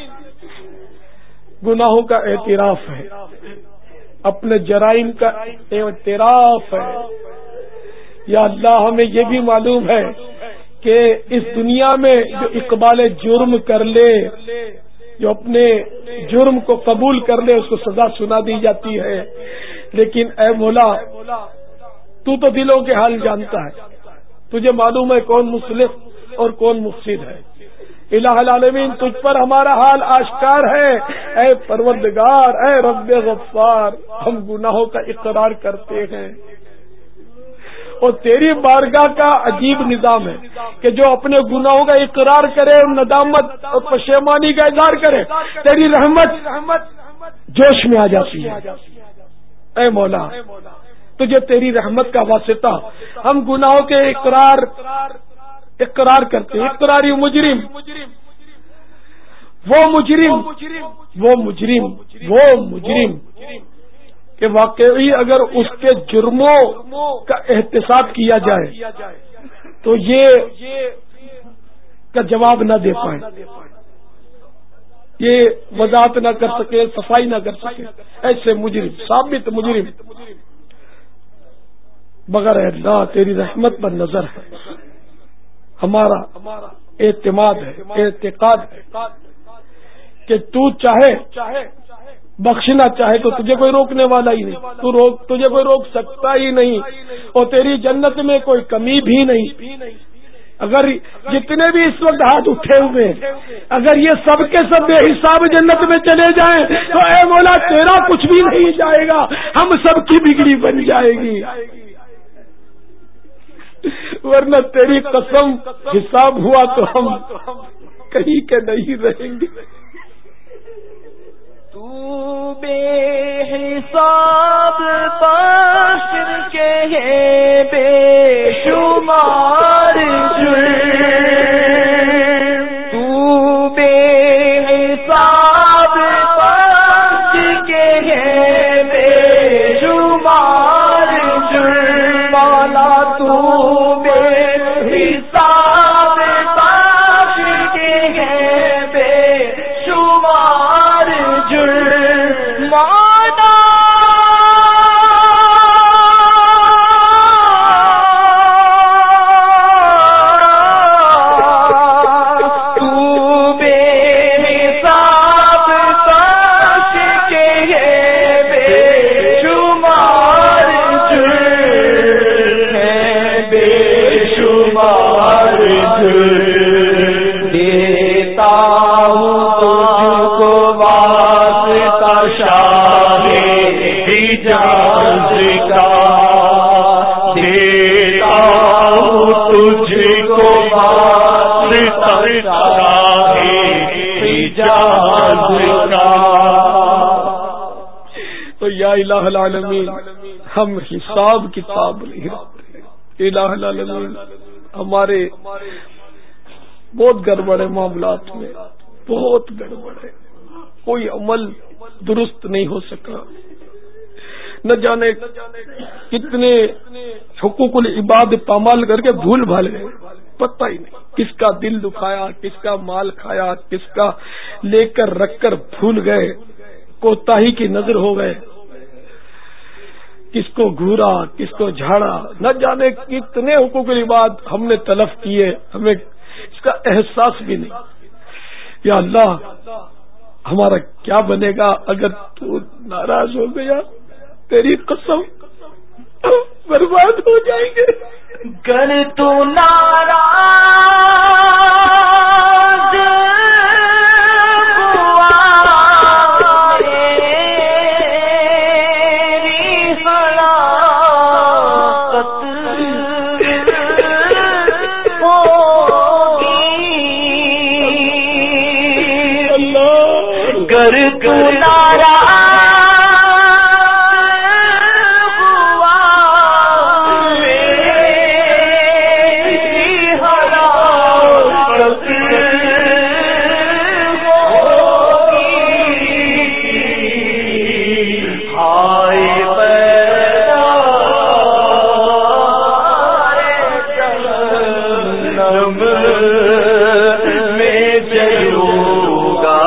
گناہوں کا اعتراف ہے، اپنے جرائم کا اعتراف ہے۔ یا اللہ، ہمیں یہ بھی معلوم ہے کہ اس دنیا میں جو اقبال جرم کر لے، جو اپنے جرم کو قبول کر لے، اس کو سزا سنا دی جاتی ہے، لیکن اے مولا، تو تو دلوں کے حال جانتا ہے، تجھے معلوم ہے کون مصلح اور کون مفسد ہے۔ الہ العالمین، تجھ پر ہمارا حال آشکار ہے۔ اے پروردگار، اے رب غفار، ہم گناہوں کا اقرار کرتے ہیں، اور تیری بارگاہ کا عجیب نظام ہے کہ جو اپنے گناہوں کا اقرار کرے، ندامت اور پشیمانی کا اظہار کرے، تیری رحمت جوش میں آ جاتی ہے۔ اے مولا، تجھے تیری رحمت کا واسطہ ہم گناہوں کے اقرار اقرار کرتے ہیں۔ اقراری مجرم، وہ مجرم وہ مجرم وہ مجرم کہ واقعی اگر اس کے جرموں کا احتساب کیا جائے تو یہ کا جواب نہ دے پائیں، یہ وضاحت نہ کر سکے، صفائی نہ کر سکے، ایسے مجرم، ثابت مجرم، مگر اے اللہ، تیری رحمت پر نظر ہے، ہمارا اعتماد ہے، اعتقاد ہے کہ تو چاہے بخشنا چاہے تو تجھے کوئی روکنے والا ہی نہیں، تو روک تجھے کوئی روک سکتا ہی نہیں، اور تیری جنت میں کوئی کمی بھی نہیں۔ اگر جتنے بھی اس وقت ہاتھ اٹھے ہوئے ہیں، اگر یہ سب کے سب بے حساب جنت میں چلے جائیں تو اے مولا، تیرا کچھ بھی نہیں جائے گا، ہم سب کی بگڑی بن جائے گی، ورنہ تیری قسم حساب ہوا تو ہم کہیں کے نہیں رہیں گے۔ تو بے حساب باشر کے ہے بے شمار جرم، تو بے حساب باشر کے ہے بے شمار جرم، والا تو بے دیتا ہوں تجھ کو واسطہ شاہ حجاز کا، دیتا ہوں تجھ کو واسطہ شاہ حجاز کا۔ تو یا الہ العالمین ہم حساب کتاب نہیں رکھتے، الہ العالمین ہمارے بہت گڑبڑ ہے، معاملات میں بہت گڑبڑ ہے، کوئی عمل درست نہیں ہو سکا، نہ جانے کتنے حقوق العباد پامال کر کے بھول بھال گئے، پتہ ہی نہیں کس کا دل دکھایا، کس کا مال کھایا، کس کا لے کر رکھ کر بھول گئے، کوتاہی کی نظر ہو گئے، کس کو گھورا کس کو جھاڑا، نہ جانے کتنے حقوق العباد ہم نے تلف کیے، ہمیں اس کا احساس بھی نہیں۔ یا اللہ ہمارا کیا بنے گا اگر تو ناراض ہو گیا، تیری قسم برباد ہو جائیں گے۔ گر تو ناراض گر تو ناراض ہوا میری حلاوت ہوگی، ہائے جہنم میں جلوں گا۔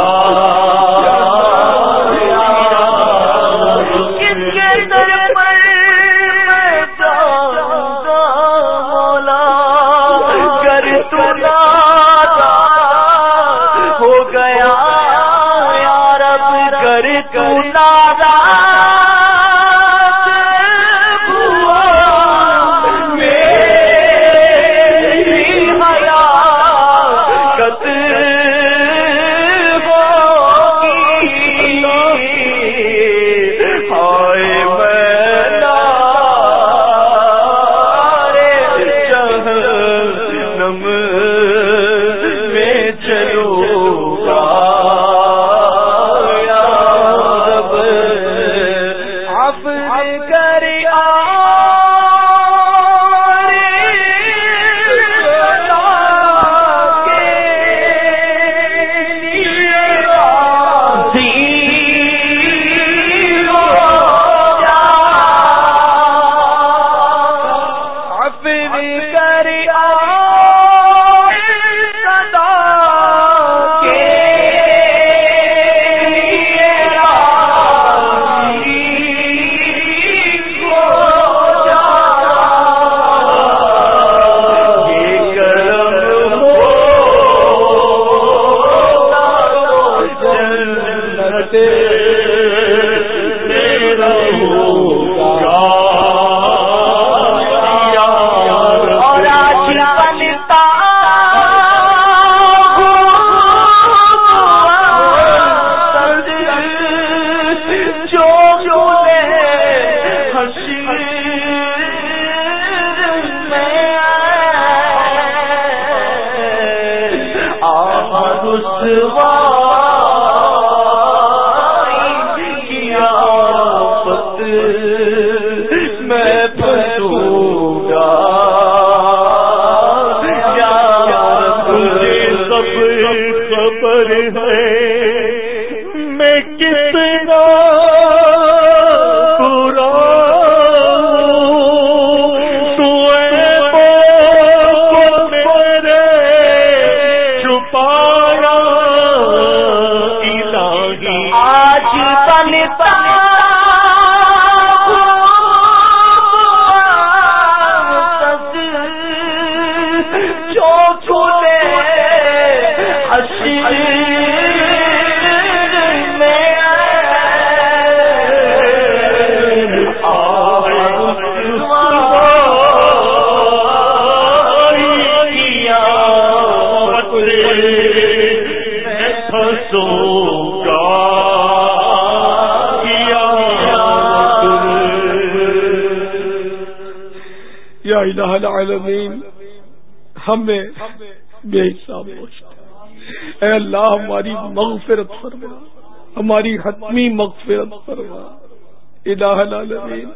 الہ العالمین ہمیں بے حساب بخش دے۔ اے اللہ ہماری مغفرت فرما، ہماری حتمی مغفرت فرما الہ العالمین،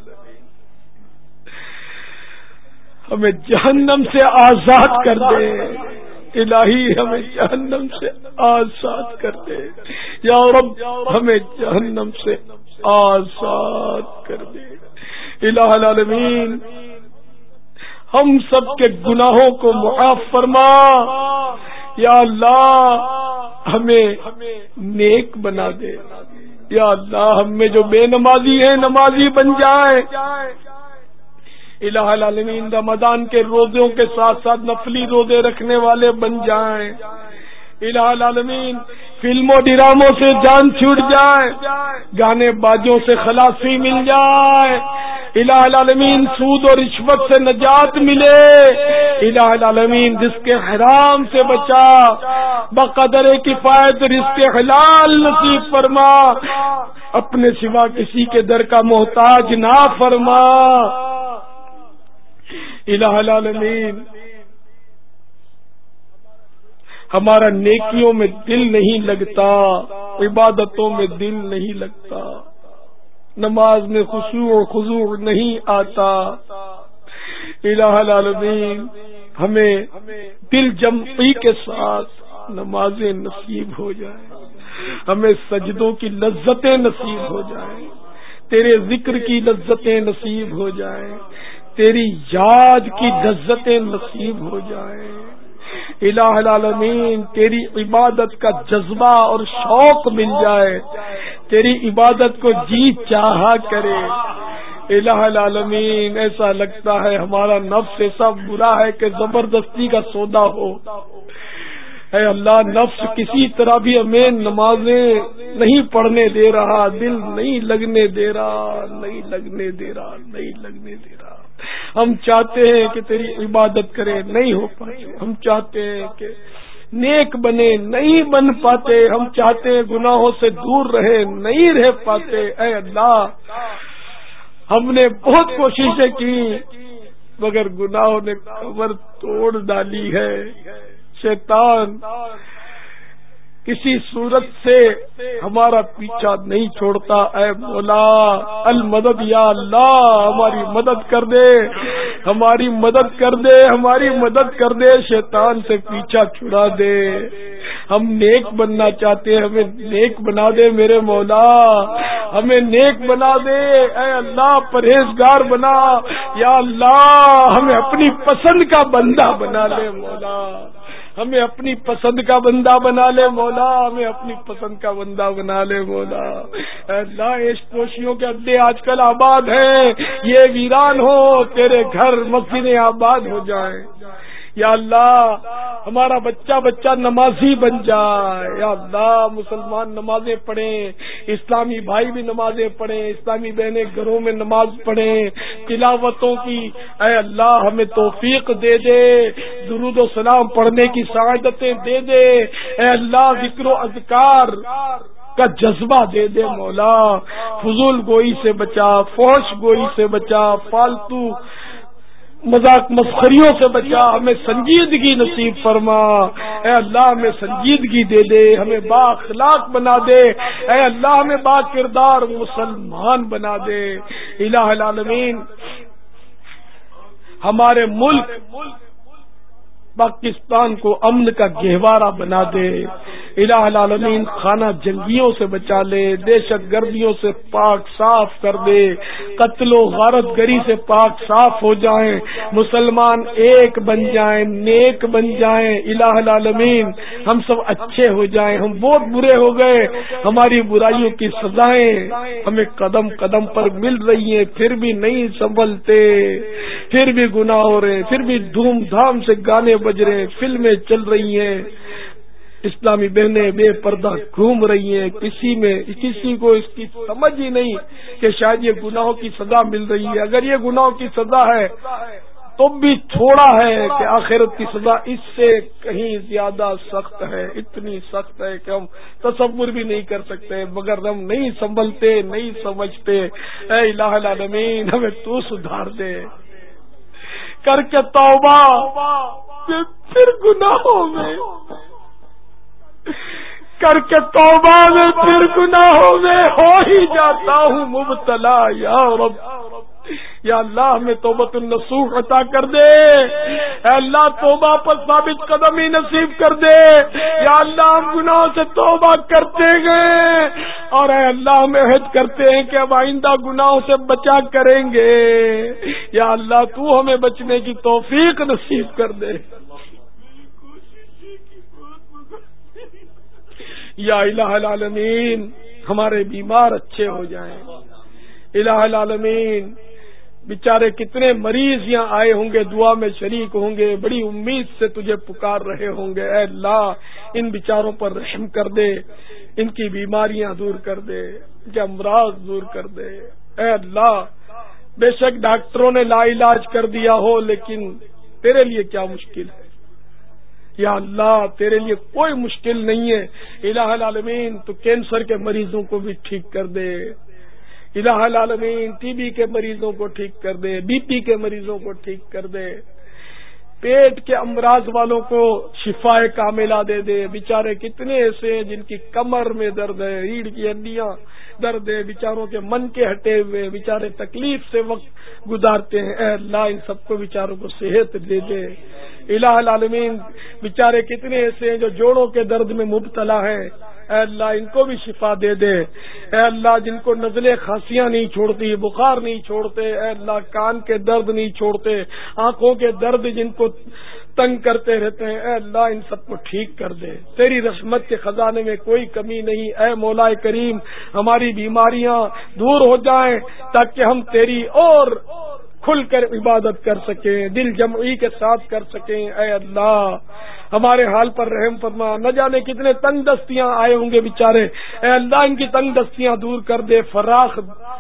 ہمیں جہنم سے آزاد کر دے الہی، ہمیں جہنم سے آزاد کر دے یا رب، ہمیں جہنم سے آزاد کر دے الہ العالمین، ہم سب کے گناہوں کو معاف فرما یا اللہ، ہمیں نیک بنا دے یا اللہ، ہم میں جو بے نمازی ہیں نمازی بن جائیں الہ العالمین، رمضان کے روزوں کے ساتھ ساتھ نفلی روزے رکھنے والے بن جائیں الہ العالمین، فلموں ڈراموں سے جان چھوٹ جائے، گانے باجوں سے خلاصی مل جائے الہ العالمین، سود اور رشوت سے نجات ملے الہ العالمین، رزق حرام سے بچا، بقدر کفایت رزق حلال نصیب فرما، اپنے سوا کسی کے در کا محتاج نہ فرما الہ العالمین، ہمارا نیکیوں میں دل نہیں لگتا، عبادتوں میں دل نہیں لگتا، نماز میں خشوع و خضوع نہیں آتا الہ العالمین، ہمیں دل جمعی کے ساتھ نمازیں نصیب ہو جائیں، ہمیں سجدوں کی لذتیں نصیب ہو جائیں، تیرے ذکر کی لذتیں نصیب ہو جائیں، تیری یاد کی لذتیں نصیب ہو جائیں الہ العالمین، تیری عبادت کا جذبہ اور شوق مل جائے، تیری عبادت کو جی چاہا کرے الہ العالمین، ایسا لگتا ہے ہمارا نفس ایسا برا ہے کہ زبردستی کا سودا ہو، اے اللہ نفس کسی طرح بھی ہمیں نمازیں نہیں پڑھنے دے رہا، دل نہیں لگنے دے رہا، نہیں لگنے دے رہا، نہیں لگنے دے رہا، ہم چاہتے ہیں کہ تیری عبادت کریں نہیں ہو پاتے، ہم چاہتے ہیں کہ نیک بنے نہیں بن پاتے، ہم چاہتے ہیں گناہوں سے دور رہے نہیں رہ پاتے، اے اللہ ہم نے بہت کوششیں کی مگر گناہوں نے کمر توڑ ڈالی ہے، شیطان کسی صورت سے ہمارا پیچھا نہیں چھوڑتا، اے مولا المدد یا اللہ ہماری مدد کر دے، ہماری مدد کر دے، ہماری مدد کر دے، شیطان سے پیچھا چھڑا دے، ہم نیک بننا چاہتے ہیں، ہمیں نیک بنا دے میرے مولا، ہمیں نیک بنا دے اے اللہ، پرہیزگار بنا یا اللہ، ہمیں اپنی پسند کا بندہ بنا لے مولا، ہمیں اپنی پسند کا بندہ بنا لے مولا، ہمیں اپنی پسند کا بندہ بنا لے مولا، اے اللہ عشق پوشیوں کے اڈے آج کل آباد ہیں، یہ ویران ہو، تیرے گھر مسجدیں آباد ہو جائیں یا اللہ، ہمارا بچہ بچہ نمازی بن جائے یا اللہ، مسلمان نمازیں پڑھیں، اسلامی بھائی بھی نمازیں پڑھیں، اسلامی بہنیں گھروں میں نماز پڑھیں، تلاوتوں کی اے اللہ ہمیں توفیق دے دے، درود و سلام پڑھنے کی سعادتیں دے دے، اے اللہ ذکر و اذکار کا جذبہ دے دے مولا، فضول گوئی سے بچا، فحش گوئی سے بچا، فالتو مذاق مسخریوں سے بچا، ہمیں سنجیدگی نصیب فرما، اے اللہ ہمیں سنجیدگی دے دے، ہمیں با اخلاق بنا دے، اے اللہ ہمیں با کردار مسلمان بنا دے الہ العالمین، ہمارے ملک پاکستان کو امن کا گہوارہ بنا دے الہ العالمین، خانہ جنگیوں سے بچا لے، دہشت گردیوں سے پاک صاف کر دے، قتل و غارت گری سے پاک صاف ہو جائیں، مسلمان ایک بن جائیں، نیک بن جائیں الہ العالمین، ہم سب اچھے ہو جائیں، ہم بہت برے ہو گئے، ہماری برائیوں کی سزائیں ہمیں قدم قدم پر مل رہی ہیں، پھر بھی نہیں سنبھلتے، پھر بھی گناہ ہو رہے، پھر بھی دھوم دھام سے گانے بج رہے، فلمیں چل رہی ہیں، اسلامی بہنیں بے پردہ گھوم رہی ہیں، کسی میں کسی کو اس کی سمجھ ہی نہیں کہ شاید یہ گناہوں کی سزا مل رہی ہے، اگر یہ گناہوں کی سزا ہے تو بھی تھوڑا ہے کہ آخرت کی سزا اس سے کہیں زیادہ سخت ہے، اتنی سخت ہے کہ ہم تصور بھی نہیں کر سکتے، مگر ہم نہیں سنبھلتے، نہیں سمجھتے، اے الہ العالمین ہمیں تو سدھار دے کر کے توبہ پھر گناہوں میں کر کے توبہ میں پھر گناہوں میں ہو ہی جاتا ہوں مبتلا. یا رب یا اللہ ہمیں توبۃ النصوح عطا کر دے. اے اللہ توبہ پر ثابت قدمی نصیب کر دے. یا اللہ ہم گناہوں سے توبہ کرتے گئے اور اے اللہ ہم عہد کرتے ہیں کہ اب آئندہ گناہوں سے بچا کریں گے. یا اللہ تو ہمیں بچنے کی توفیق نصیب کر دے. یا الہ العالمین ہمارے بیمار اچھے ہو جائیں. الہ العالمین بیچارے کتنے مریض یہاں آئے ہوں گے, دعا میں شریک ہوں گے, بڑی امید سے تجھے پکار رہے ہوں گے. اے اللہ ان بیچاروں پر رحم کر دے, ان کی بیماریاں دور کر دے, ان کے امراض دور کر دے. اے اللہ بے شک ڈاکٹروں نے لا علاج کر دیا ہو لیکن تیرے لیے کیا مشکل ہے. یا اللہ تیرے لیے کوئی مشکل نہیں ہے. الہ العالمین تو کینسر کے مریضوں کو بھی ٹھیک کر دے. الہ العالمین ٹی بی کے مریضوں کو ٹھیک کر دے, بی پی کے مریضوں کو ٹھیک کر دے, پیٹ کے امراض والوں کو شفا کاملہ دے دے. بیچارے کتنے ایسے ہیں جن کی کمر میں درد ہے, ریڑھ کی ہڈیاں درد ہے, بیچاروں کے من کے ہٹے ہوئے, بیچارے تکلیف سے وقت گزارتے ہیں. اے اللہ ان سب کو بیچاروں کو صحت دے دے. الہ العالمین بیچارے کتنے ایسے ہیں جو جوڑوں کے درد میں مبتلا ہیں, اے اللہ ان کو بھی شفا دے دے. اے اللہ جن کو نزلیں کھانسیاں نہیں چھوڑتی, بخار نہیں چھوڑتے, اے اللہ کان کے درد نہیں چھوڑتے, آنکھوں کے درد جن کو تنگ کرتے رہتے ہیں, اے اللہ ان سب کو ٹھیک کر دے. تیری رحمت کے خزانے میں کوئی کمی نہیں. اے مولا کریم ہماری بیماریاں دور ہو جائیں تاکہ ہم تیری اور کھل کر عبادت کر سکیں, دل جمعی کے ساتھ کر سکیں. اے اللہ ہمارے حال پر رحم فرما. نہ جانے کتنے تنگ دستیاں آئے ہوں گے بیچارے, اے اللہ ان کی تنگ دستیاں دور کر دے, فراخ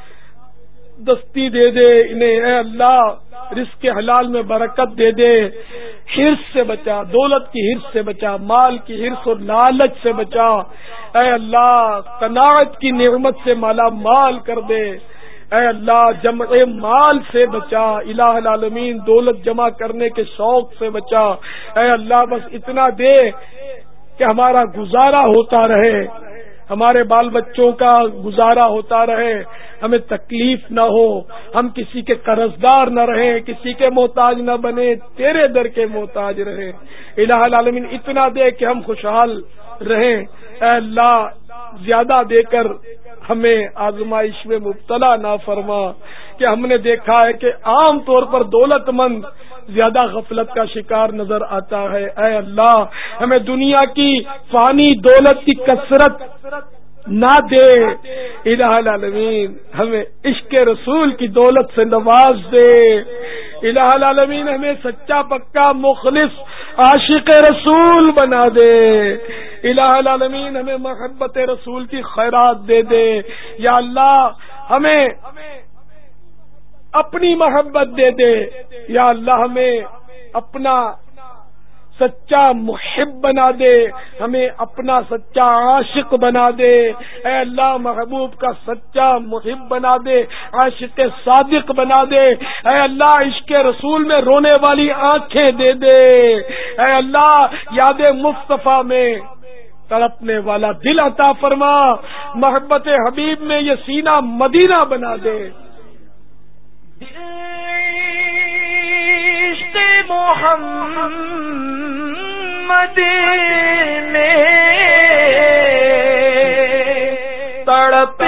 دستی دے دے انہیں. اے اللہ رزق حلال میں برکت دے دے. حرص سے بچا, دولت کی حرص سے بچا, مال کی حرص اور لالچ سے بچا. اے اللہ قناعت کی نعمت سے مالا مال کر دے. اے اللہ جمع مال سے بچا. الہ العالمین دولت جمع کرنے کے شوق سے بچا. اے اللہ بس اتنا دے کہ ہمارا گزارا ہوتا رہے, ہمارے بال بچوں کا گزارا ہوتا رہے, ہمیں تکلیف نہ ہو, ہم کسی کے قرضدار نہ رہیں, کسی کے محتاج نہ بنے, تیرے در کے محتاج رہیں. الہ العالمین اتنا دے کہ ہم خوشحال رہیں. اے اللہ زیادہ دے کر ہمیں آزمائش میں مبتلا نہ فرما, کہ ہم نے دیکھا ہے کہ عام طور پر دولت مند زیادہ غفلت کا شکار نظر آتا ہے. اے اللہ ہمیں دنیا کی فانی دولت کی کثرت نہ دے. الہ العالمین ہمیں عشق رسول کی دولت سے نواز دے. الہ العالمین ہمیں سچا پکا مخلص عاشق رسول بنا دے. الہ العالمین ہمیں محبت رسول کی خیرات دے دے. یا اللہ ہمیں اپنی محبت دے دے. یا اللہ ہمیں اپنا سچا محب بنا دے, ہمیں اپنا سچا عاشق بنا دے. اے اللہ محبوب کا سچا محب بنا دے, عاشق صادق بنا دے. اے اللہ عشق رسول میں رونے والی آنکھیں دے دے. اے اللہ یاد مصطفیٰ میں تڑپنے والا دل عطا فرما. محبت حبیب میں یہ سینہ مدینہ بنا دے. عشق محمد میں تڑپے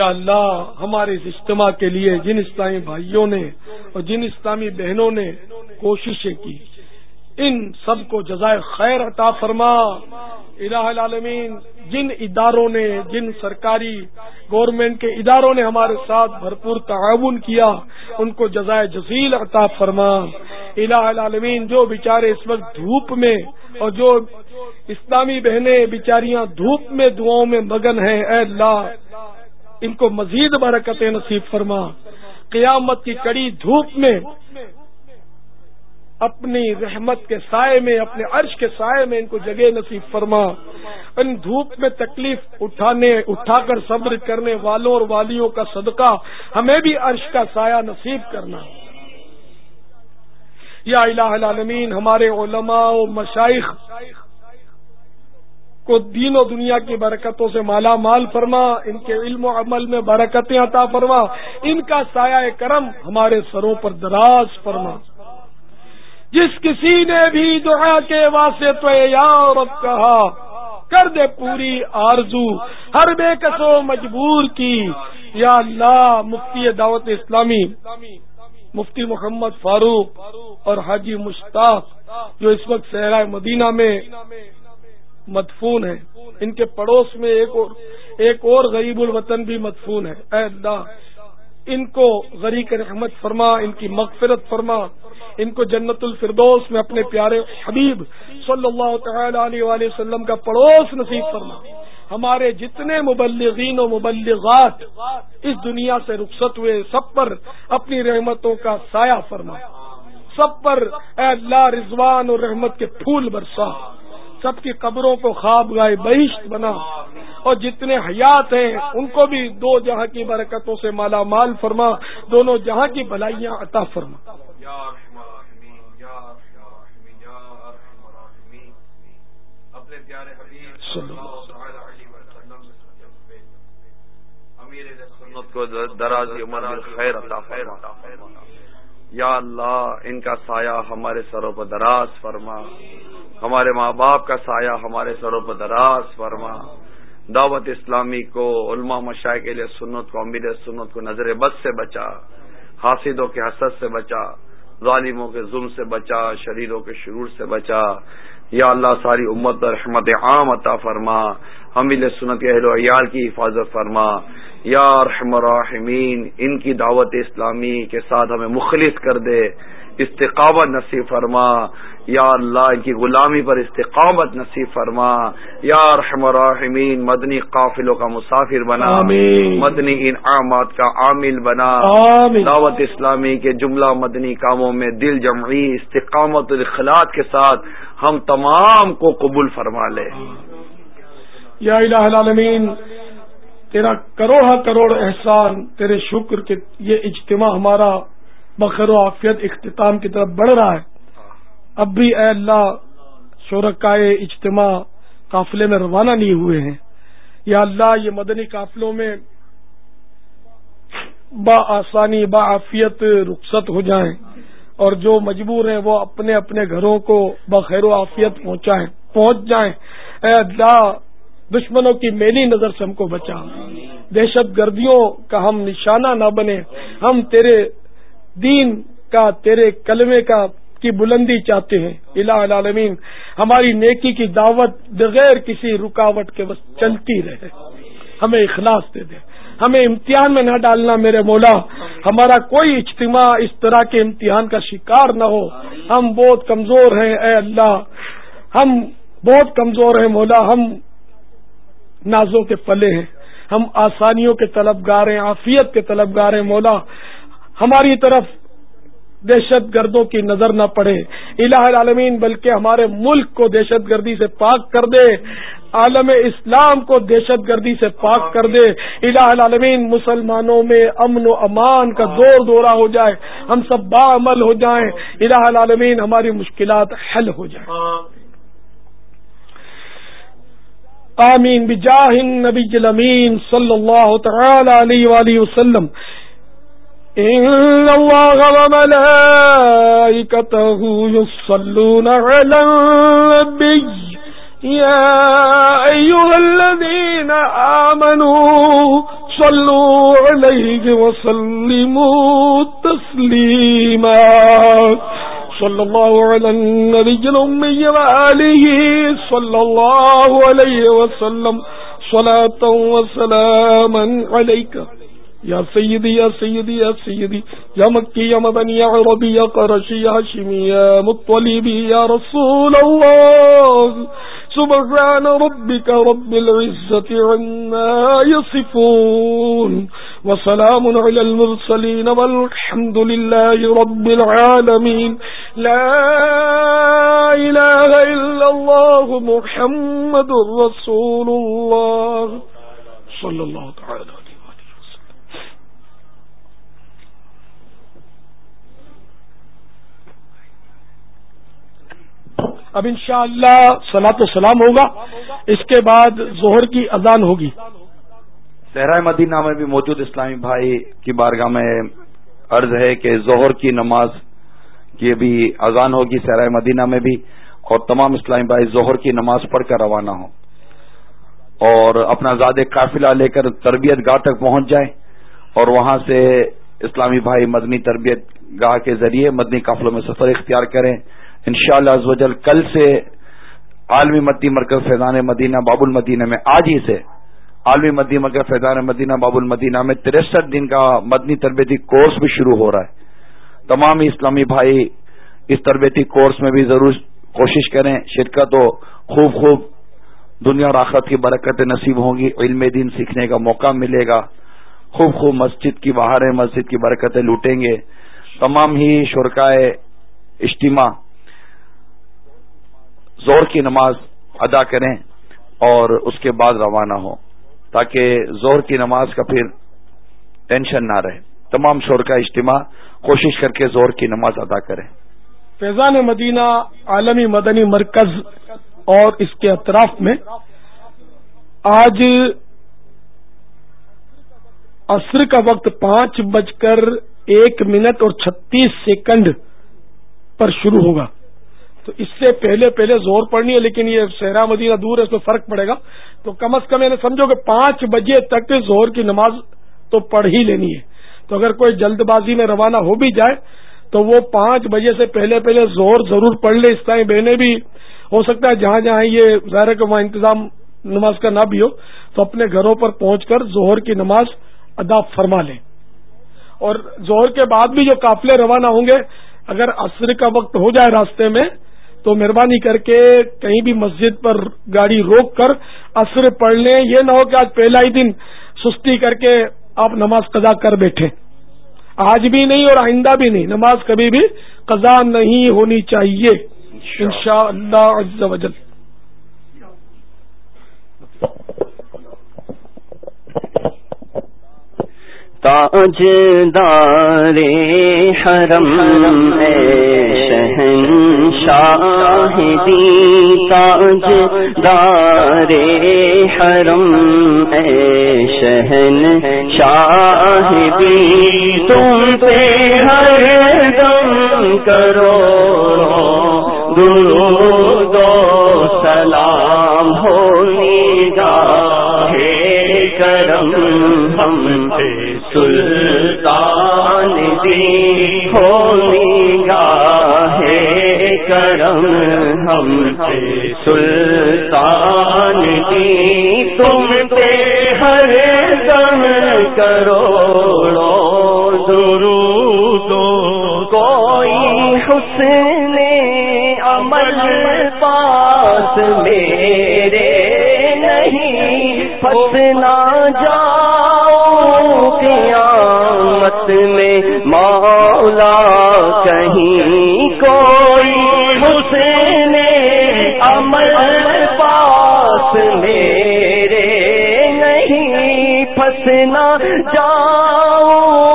اللہ ہمارے اس اجتماع کے لیے جن اسلامی بھائیوں نے اور جن اسلامی بہنوں نے کوششیں کی، ان سب کو جزائے خیر عطا فرما۔ الہ العالمین، جن اداروں نے، جن سرکاری گورنمنٹ کے اداروں نے ہمارے ساتھ بھرپور تعاون کیا، ان کو جزائے جزیل عطا فرما۔ الہ العالمین، جو بیچارے اس وقت دھوپ میں اور جو اسلامی بہنیں بیچاریاں دھوپ میں دعاؤں میں مگن ہیں، اے اللہ ان کو مزید برکتیں نصیب فرما۔ قیامت کی کڑی دھوپ میں اپنی رحمت کے سائے میں، اپنے عرش کے سائے میں ان کو جگہ نصیب فرما۔ ان دھوپ میں تکلیف اٹھانے اٹھا کر صبر کرنے والوں اور والیوں کا صدقہ ہمیں بھی عرش کا سایہ نصیب کرنا۔ یا الہ العالمین، ہمارے علماء و مشائخ کو دین و دنیا کی برکتوں سے مالا مال فرما، ان کے علم و عمل میں برکتیں عطا فرما، ان کا سایہ کرم ہمارے سروں پر دراز فرما۔ جس کسی نے بھی دعا کے واسطے تو یا رب کہا، کر دے پوری آرزو ہر بے کس و مجبور کی۔ یا اللہ، مفتی دعوت اسلامی مفتی محمد فاروق اور حاجی مشتاق جو اس وقت صحرائے مدینہ میں مدفون ہے، ان کے پڑوس میں ایک اور ایک اور غریب الوطن بھی مدفون ہے، اے اللہ ان کو غریق رحمت فرما، ان کی مغفرت فرما، ان کو جنت الفردوس میں اپنے پیارے حبیب صلی اللہ تعالی علیہ وآلہ وسلم کا پڑوس نصیب فرما۔ ہمارے جتنے مبلغین و مبلغات اس دنیا سے رخصت ہوئے، سب پر اپنی رحمتوں کا سایہ فرما، سب پر اے اللہ رضوان اور رحمت کے پھول برسا، سب کی قبروں کو خوابگاہ بہشت بنا، اور جتنے حیات ہیں ان کو بھی دو جہاں کی برکتوں سے مالا مال فرما، دونوں جہاں کی بھلائیاں عطا فرما۔ اپنے پیارے حبیب صلی اللہ علیہ وسلم امیر سنت کو درازی عمر بالخیر عطا فرما۔ یا اللہ ان کا سایہ ہمارے سروں پر دراز فرما، ہمارے ماں باپ کا سایہ ہمارے سروں پر دراز فرما۔ دعوت اسلامی کو، علماء مشائخ کے لیے سنت کو، امیر سنت کو نظر بد سے بچا، حاسدوں کے حسد سے بچا، ظالموں کے ظلم سے بچا، شریروں کے شرور سے بچا۔ یا اللہ ساری امت پر رحمت عام عطا فرما، حامل سنت کے اہل و عیال کی حفاظت فرما۔ یا ارحم الراحمین، ان کی دعوت اسلامی کے ساتھ ہمیں مخلص کر دے، استقامت نصیب فرما۔ یا اللہ ان کی غلامی پر استقامت نصیب فرما۔ یا ارحم الراحمین، مدنی قافلوں کا مسافر بنا، آمین۔ مدنی انعامات کا عامل بنا، آمین۔ دعوت اسلامی کے جملہ مدنی کاموں میں دل جمعی استقامت اور اخلاص کے ساتھ ہم تمام کو قبول فرما لے۔ یا الہ العالمین، تیرا کروڑا کروڑ احسان، تیرے شکر کے یہ اجتماع ہمارا بخیر و عافیت اختتام کی طرف بڑھ رہا ہے۔ اب بھی اے اللہ شرکائے اجتماع قافلے میں روانہ نہیں ہوئے ہیں، یا اللہ یہ مدنی قافلوں میں با آسانی با عافیت رخصت ہو جائیں، اور جو مجبور ہیں وہ اپنے اپنے گھروں کو بخیر و عافیت پہنچائیں پہنچ جائیں۔ اے اللہ دشمنوں کی میلی نظر سے ہم کو بچا، دہشت گردیوں کا ہم نشانہ نہ بنے، ہم تیرے دین کا، تیرے کلمے کا کی بلندی چاہتے ہیں۔ الہ العالمین ہماری نیکی کی دعوت بغیر کسی رکاوٹ کے بس چلتی رہے، ہمیں اخلاص دے دے، ہمیں امتحان میں نہ ڈالنا میرے مولا، ہمارا کوئی اجتماع اس طرح کے امتحان کا شکار نہ ہو۔ ہم بہت کمزور ہیں اے اللہ، ہم بہت کمزور ہیں مولا، ہم نازوں کے پلے ہیں، ہم آسانیوں کے طلبگار ہیں، عافیت کے طلبگار ہیں مولا، ہماری طرف دہشت گردوں کی نظر نہ پڑے الہ العالمین، بلکہ ہمارے ملک کو دہشت گردی سے پاک کر دے، عالم اسلام کو دہشت گردی سے پاک کر دے الہ العالمین، مسلمانوں میں امن و امان کا دور دورہ ہو جائے، ہم سب باعمل ہو جائیں الہ العالمین، ہماری مشکلات حل ہو جائیں، آمین بجاہ النبی الامین صلی اللہ تعالی علیہ وآلہ وسلم۔ ان اللہ وملائکتہ یصلون علی النبی یا ایھا الذین آمنوا صلوا عليه وسلموا تسليما صلى الله على النبي الأمي وآله صلى الله عليه وسلم صلاة وسلاما عليك يا سيدي يا سيدي يا سيدي يا مكي يا مدني يا عربي يا قرشي يا هاشمي يا مطلبي يا رسول الله سبحان ربك رب العزة عما يصفون وسلام على المرسلين والحمد لله رب العالمين لا إله إلا الله محمد رسول الله صلى الله تعالى عليه وسلم. اب انشاءاللہ صلاۃ و سلام ہوگا، اس کے بعد ظہر کی اذان ہوگی. صحرائے مدینہ میں بھی موجود اسلامی بھائی کی بارگاہ میں عرض ہے کہ ظہر کی نماز کی بھی اذان ہوگی صحرائے مدینہ میں بھی، اور تمام اسلامی بھائی ظہر کی نماز پڑھ کر روانہ ہوں اور اپنا زاد قافلہ لے کر تربیت گاہ تک پہنچ جائیں اور وہاں سے اسلامی بھائی مدنی تربیت گاہ کے ذریعے مدنی قافلوں میں سفر اختیار کریں. انشاءاللہ عز و جل کل سے عالمی مدنی مرکز فیضان مدینہ باب المدینہ میں، آج ہی سے عالمی مدنی مرکز فیضان مدینہ باب المدینہ میں تریسٹھ دن کا مدنی تربیتی کورس بھی شروع ہو رہا ہے. تمام اسلامی بھائی اس تربیتی کورس میں بھی ضرور کوشش کریں، شرکت ہو، خوب خوب دنیا اور آخرت کی برکتیں نصیب ہوں گی، علم دین سیکھنے کا موقع ملے گا، خوب خوب مسجد کی بہاریں مسجد کی برکتیں لوٹیں گے. تمام ہی شرکائے اجتماع زور کی نماز ادا کریں اور اس کے بعد روانہ ہوں تاکہ زور کی نماز کا پھر ٹینشن نہ رہے. تمام شرکائے اجتماع کوشش کر کے زور کی نماز ادا کریں. فیضان مدینہ عالمی مدنی مرکز اور اس کے اطراف میں آج عصر کا وقت پانچ بج کر ایک منٹ اور چھتیس سیکنڈ پر شروع ہوگا. تو اس سے پہلے پہلے زور پڑنی ہے، لیکن یہ صحرا مدینہ دور ہے، اس میں فرق پڑے گا. تو کم از کم یعنی سمجھو کہ پانچ بجے تک زور کی نماز تو پڑھ ہی لینی ہے. تو اگر کوئی جلد بازی میں روانہ ہو بھی جائے تو وہ پانچ بجے سے پہلے پہلے زور ضرور پڑھ لے. اس طرح بہنیں بھی ہو سکتا ہے جہاں جہاں یہ ظاہر کہ وہاں انتظام نماز کا نہ بھی ہو تو اپنے گھروں پر پہنچ کر ظہر کی نماز ادا فرما لیں. اور ظہر کے بعد بھی جو قافلے روانہ ہوں گے، اگر عصر کا وقت ہو جائے راستے میں تو مہربانی کر کے کہیں بھی مسجد پر گاڑی روک کر عصر پڑھ لیں. یہ نہ ہو کہ آج پہلا ہی دن سستی کر کے آپ نماز قضا کر بیٹھے. آج بھی نہیں اور آئندہ بھی نہیں، نماز کبھی بھی قضا نہیں ہونی چاہیے انشاءاللہ عز و جل. تاجدار حرم اے شہنشاہ دی، تاجدار حرم اے شہنشاہ دی، تم پہ ہر دم کرو درود و سلام ہو نگاہ کرم ہم پہ سلطان دی، ہو نگاہ کرم ہم پہ سلطان دی، تم پہ ہر دم کروڑو درود. کوئی حسن عمل پاس میرے نہیں، پھنس نہ جاؤ قیامت میں مولا کہیں. کوئی حسن عمل پاس میرے نہیں، پھنس نہ جاؤ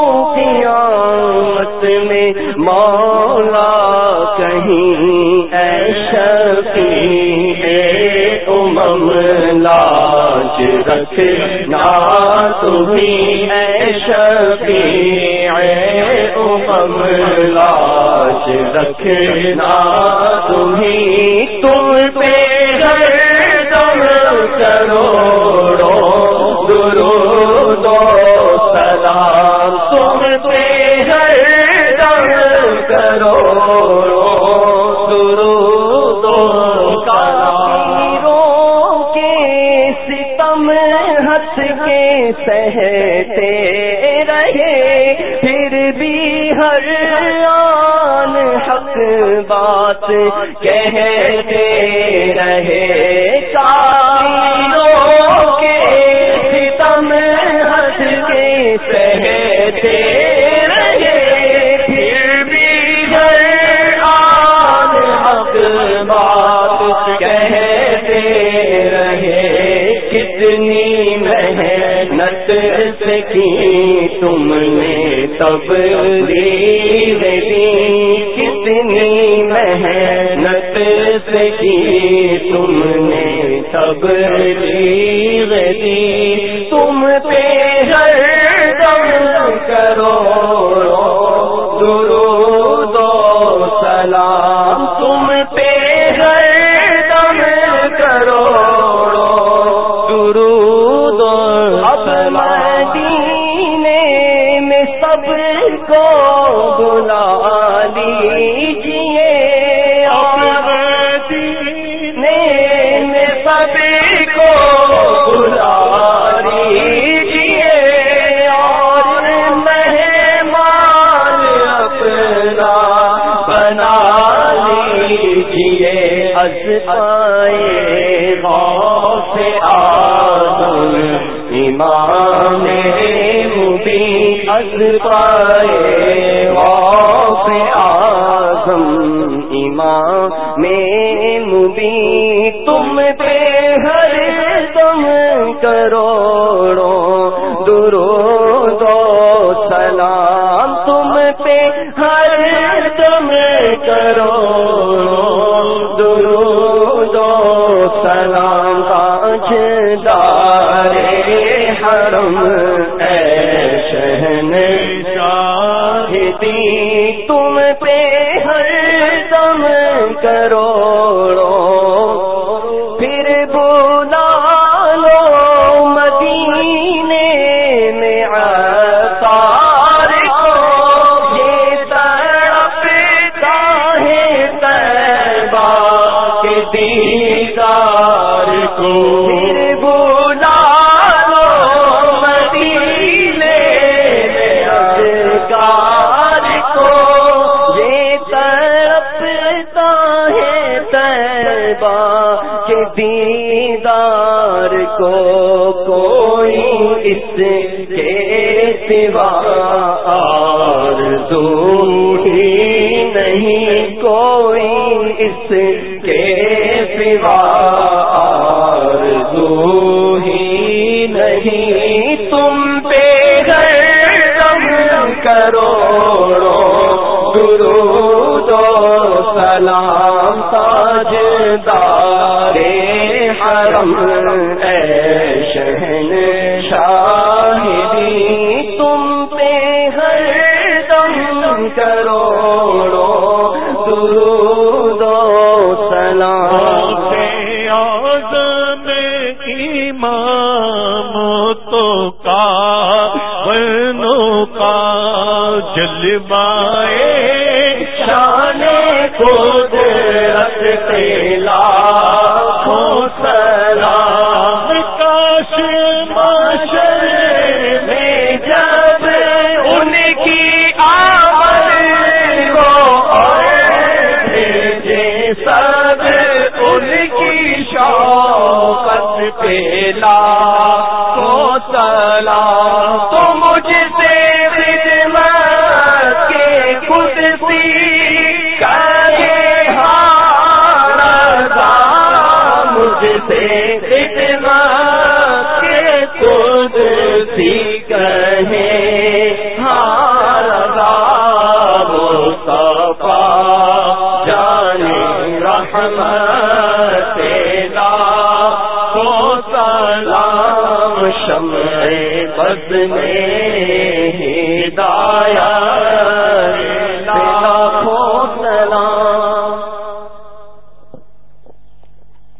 قیامت میں مولا کہیں. اے شفیع امم لاج رکھنا تمہیں، اے شفیع امم لاج رکھنا تمہیں، تم پہ ہر دم کروڑو درود و سلام تم پہ ہر دم کروڑوں درود و کافروں کے ستم ہنس کے سہتے رہے پھر بھی ہر آن حق بات کہتے رہے کافروں کے ستم ہنس کے سہتے رہے پھر بھی ہر آن حق بات کہتے رہے کتنی محنت سے کی تم نے تبلیغ دی کتنی محنت سے کی تم نے تبلیغ دی تم پہ ہر دم کروڑوں درود و سلام تم پہ ہر دم کروڑوں درود و سلام مدینے میں سب کو بلا لیجیے مدینے میں سب کو بلا لیجیے اور مہمان اپنا بنا لیجیے ازمائے غوث اعظم امام مبین ازمائے غوث اعظم امام مبین تم پہ ہر دم کروڑوں درود و سلام تم پہ ہر دم کروڑوں درود و سلام تاجدار حرم اے شہنشاہ دی تم پہ ہر دم کروڑوں پھر بلا لو مدینے میں عطار کو یہ تڑپتا ہے طیبہ کے دیدار کو پھر بلا لو مدینے میں عطار کو یہ تڑپتا ہے طیبہ کے دیدار کو کوئی اس کے سوا آرزو ہی نہیں کوئی اس کے سوا آرزو ہی نہیں تم پہ ہر دم کروڑوں درود و سلام تاجدار حرم اے شہنشاہ دی تم پہ ہر دم کروڑوں درود و سلام اعظم امام تو کا بنو کا جلوائے شان قدرت لاکھوں سلام کاش معاشر میں جب ان کی آمد ہو اور بھیجے سب ان کی شوقت پہ لاکھوں سلام تو مجھ سے خدمت کے خود سی کہے ہارا مجھ سے خدمت کے خود سی کہے ہارا مصطفیٰ جانے رحمت لاکھوں سلام شمع بز میں ہدایت لاکھوں سلام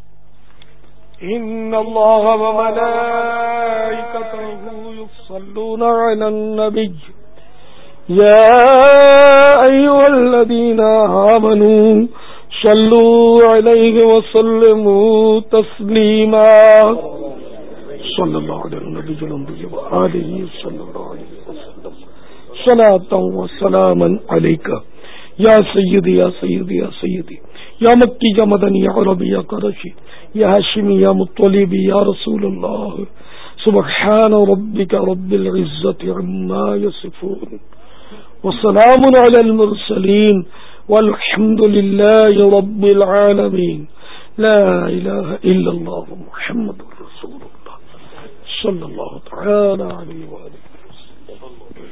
ان اللہ وملائکتہ یصلون يصلون على النبي يا أيها الذين آمنوا صلوا عليه وسلموا تسليما صلى الله على النبي الأمي وآله صلى الله عليه وسلم صلاة وسلاما عليك يا سيدي يا سيدي يا سيدي يا مكي يا مدني يا عربي يا قرشي يا هاشمي يا مطلبي يا رسول الله سبحان ربك رب العزة عما يصفون وسلام على المرسلين والحمد لله رب العالمين لا إله إلا الله محمد رسول الله صلى الله تعالى عليه وآله وسلم.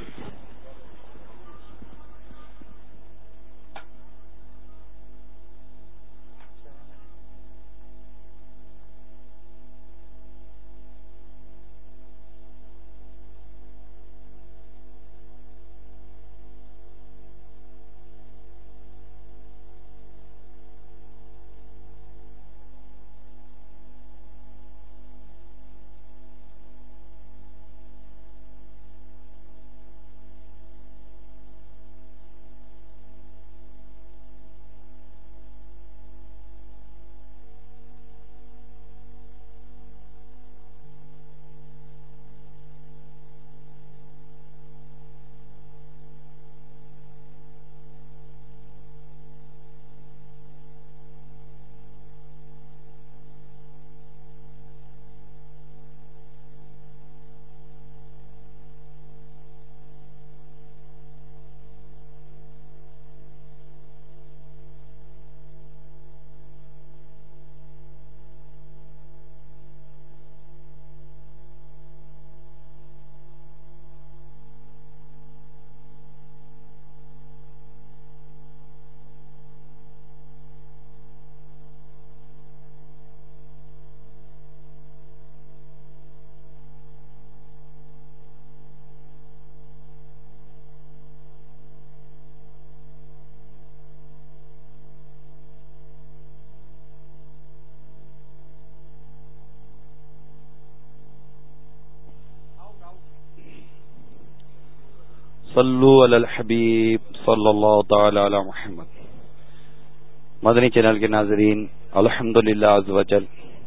صلو علی الحبیب صلی اللہ تعالی علی محمد. مدنی چینل کے ناظرین، الحمدللہ عز وجل،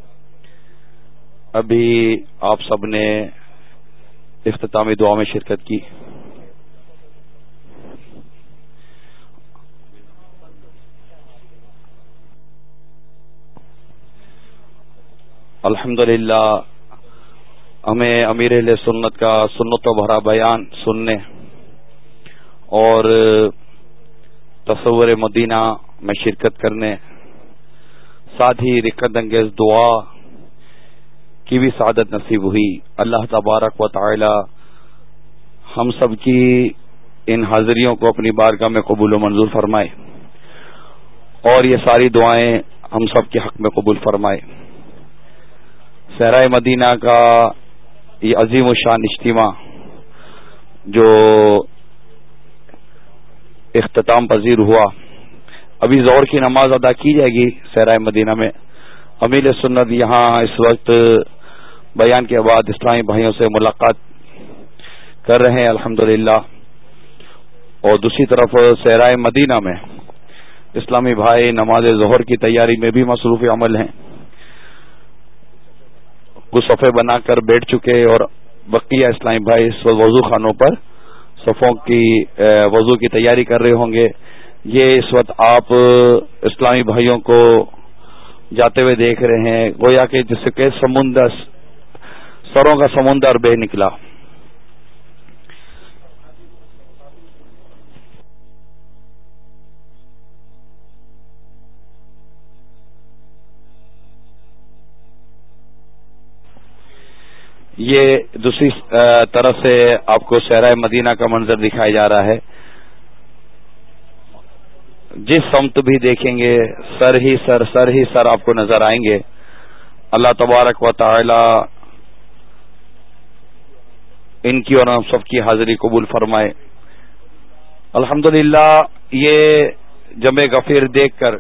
ابھی آپ سب نے اختتامی دعا میں شرکت کی. الحمدللہ ہمیں امیر اہل سنت کا سنت و بھرا بیان سننے اور تصور مدینہ میں شرکت کرنے، ساتھ ہی رقت انگیز دعا کی بھی سعادت نصیب ہوئی. اللہ تبارک و تعالی ہم سب کی ان حاضریوں کو اپنی بارگاہ میں قبول و منظور فرمائے اور یہ ساری دعائیں ہم سب کے حق میں قبول فرمائے. صحرائے مدینہ کا یہ عظیم و شان اجتماع جو اختتام پذیر ہوا، ابھی ظہر کی نماز ادا کی جائے گی صحرائے مدینہ میں. امیر سنت یہاں اس وقت بیان کے بعد اسلامی بھائیوں سے ملاقات کر رہے ہیں الحمدللہ، اور دوسری طرف صحرائے مدینہ میں اسلامی بھائی نماز ظہر کی تیاری میں بھی مصروف عمل ہیں. کچھ صفحے بنا کر بیٹھ چکے اور بقیہ اسلامی بھائی اس وضو خانوں پر صفوں کی وضو کی تیاری کر رہے ہوں گے. یہ اس وقت آپ اسلامی بھائیوں کو جاتے ہوئے دیکھ رہے ہیں، گویا کہ جس کے سمندر سروں کا سمندر بہ نکلا. یہ دوسری طرف سے آپ کو صحرائے مدینہ کا منظر دکھایا جا رہا ہے. جس سمت بھی دیکھیں گے سر ہی سر سر ہی سر آپ کو نظر آئیں گے. اللہ تبارک و تعالی ان کی اور ہم سب کی حاضری قبول فرمائے. الحمدللہ یہ جمع غفیر دیکھ کر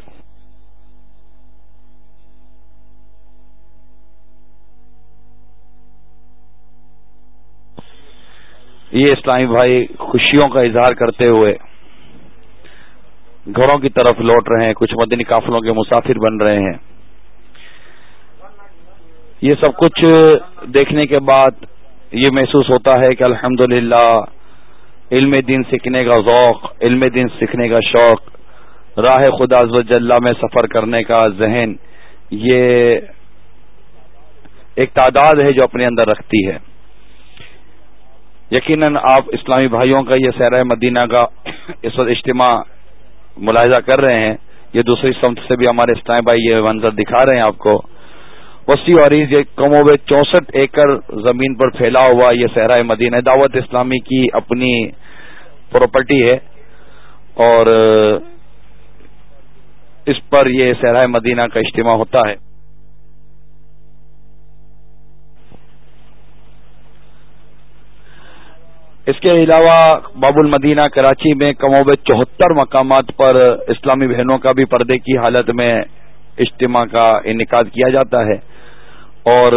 یہ اسلامی بھائی خوشیوں کا اظہار کرتے ہوئے گھروں کی طرف لوٹ رہے ہیں، کچھ مدنی قافلوں کے مسافر بن رہے ہیں. یہ سب کچھ دیکھنے کے بعد یہ محسوس ہوتا ہے کہ الحمدللہ علم دین سیکھنے کا ذوق، علم دین سیکھنے کا شوق، راہ خدا عز و جل میں سفر کرنے کا ذہن، یہ ایک تعداد ہے جو اپنے اندر رکھتی ہے. یقیناً آپ اسلامی بھائیوں کا یہ سیرہ مدینہ کا اس وقت اجتماع ملاحظہ کر رہے ہیں. یہ دوسری سمت سے بھی ہمارے اسلامی بھائی یہ منظر دکھا رہے ہیں آپ کو. وسیع و عریض یہ کم و بیش چونسٹھ ایکڑ زمین پر پھیلا ہوا یہ صحرائے مدینہ دعوت اسلامی کی اپنی پراپرٹی ہے، اور اس پر یہ صحرائے مدینہ کا اجتماع ہوتا ہے. اس کے علاوہ باب المدینہ کراچی میں کم و بیش چوہتر مقامات پر اسلامی بہنوں کا بھی پردے کی حالت میں اجتماع کا انعقاد کیا جاتا ہے، اور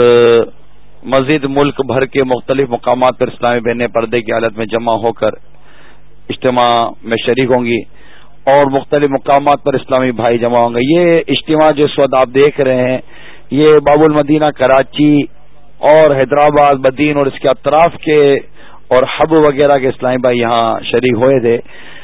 مزید ملک بھر کے مختلف مقامات پر اسلامی بہنیں پردے کی حالت میں جمع ہو کر اجتماع میں شریک ہوں گی، اور مختلف مقامات پر اسلامی بھائی جمع ہوں گے. یہ اجتماع جو اس وقت آپ دیکھ رہے ہیں یہ باب المدینہ کراچی اور حیدرآباد بدین اور اس کے اطراف کے اور حب وغیرہ کے اسلامی بھائی یہاں شریک ہوئے تھے.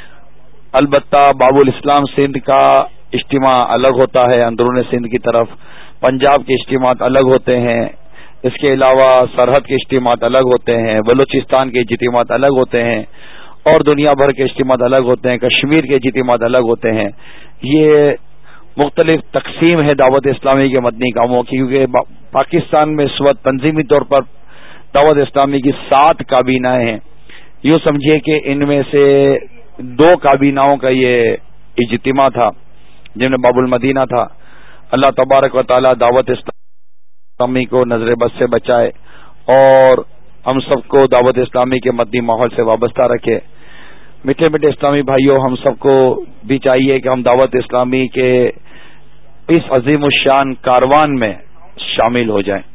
البتہ باب الاسلام سندھ کا اجتماع الگ ہوتا ہے، اندرون سندھ کی طرف پنجاب کے اجتماعات الگ ہوتے ہیں، اس کے علاوہ سرحد کے اجتماعات الگ ہوتے ہیں، بلوچستان کے اجتماعات الگ ہوتے ہیں، اور دنیا بھر کے اجتماعات الگ ہوتے ہیں، کشمیر کے اجتماعات الگ ہوتے ہیں. یہ مختلف تقسیم ہے دعوت اسلامی کے مدنی کاموں کی، کیونکہ پاکستان میں اس وقت تنظیمی طور پر دعوت اسلامی کی سات کابینائیں ہیں. یوں سمجھیے کہ ان میں سے دو کابیناؤں کا یہ اجتماع تھا جن میں باب المدینہ تھا. اللہ تبارک و تعالی دعوت اسلامی کو نظر بد سے بچائے اور ہم سب کو دعوت اسلامی کے مدنی ماحول سے وابستہ رکھے. میٹھے میٹھے اسلامی بھائیوں، ہم سب کو بھی چاہیے کہ ہم دعوت اسلامی کے اس عظیم الشان کاروان میں شامل ہو جائیں.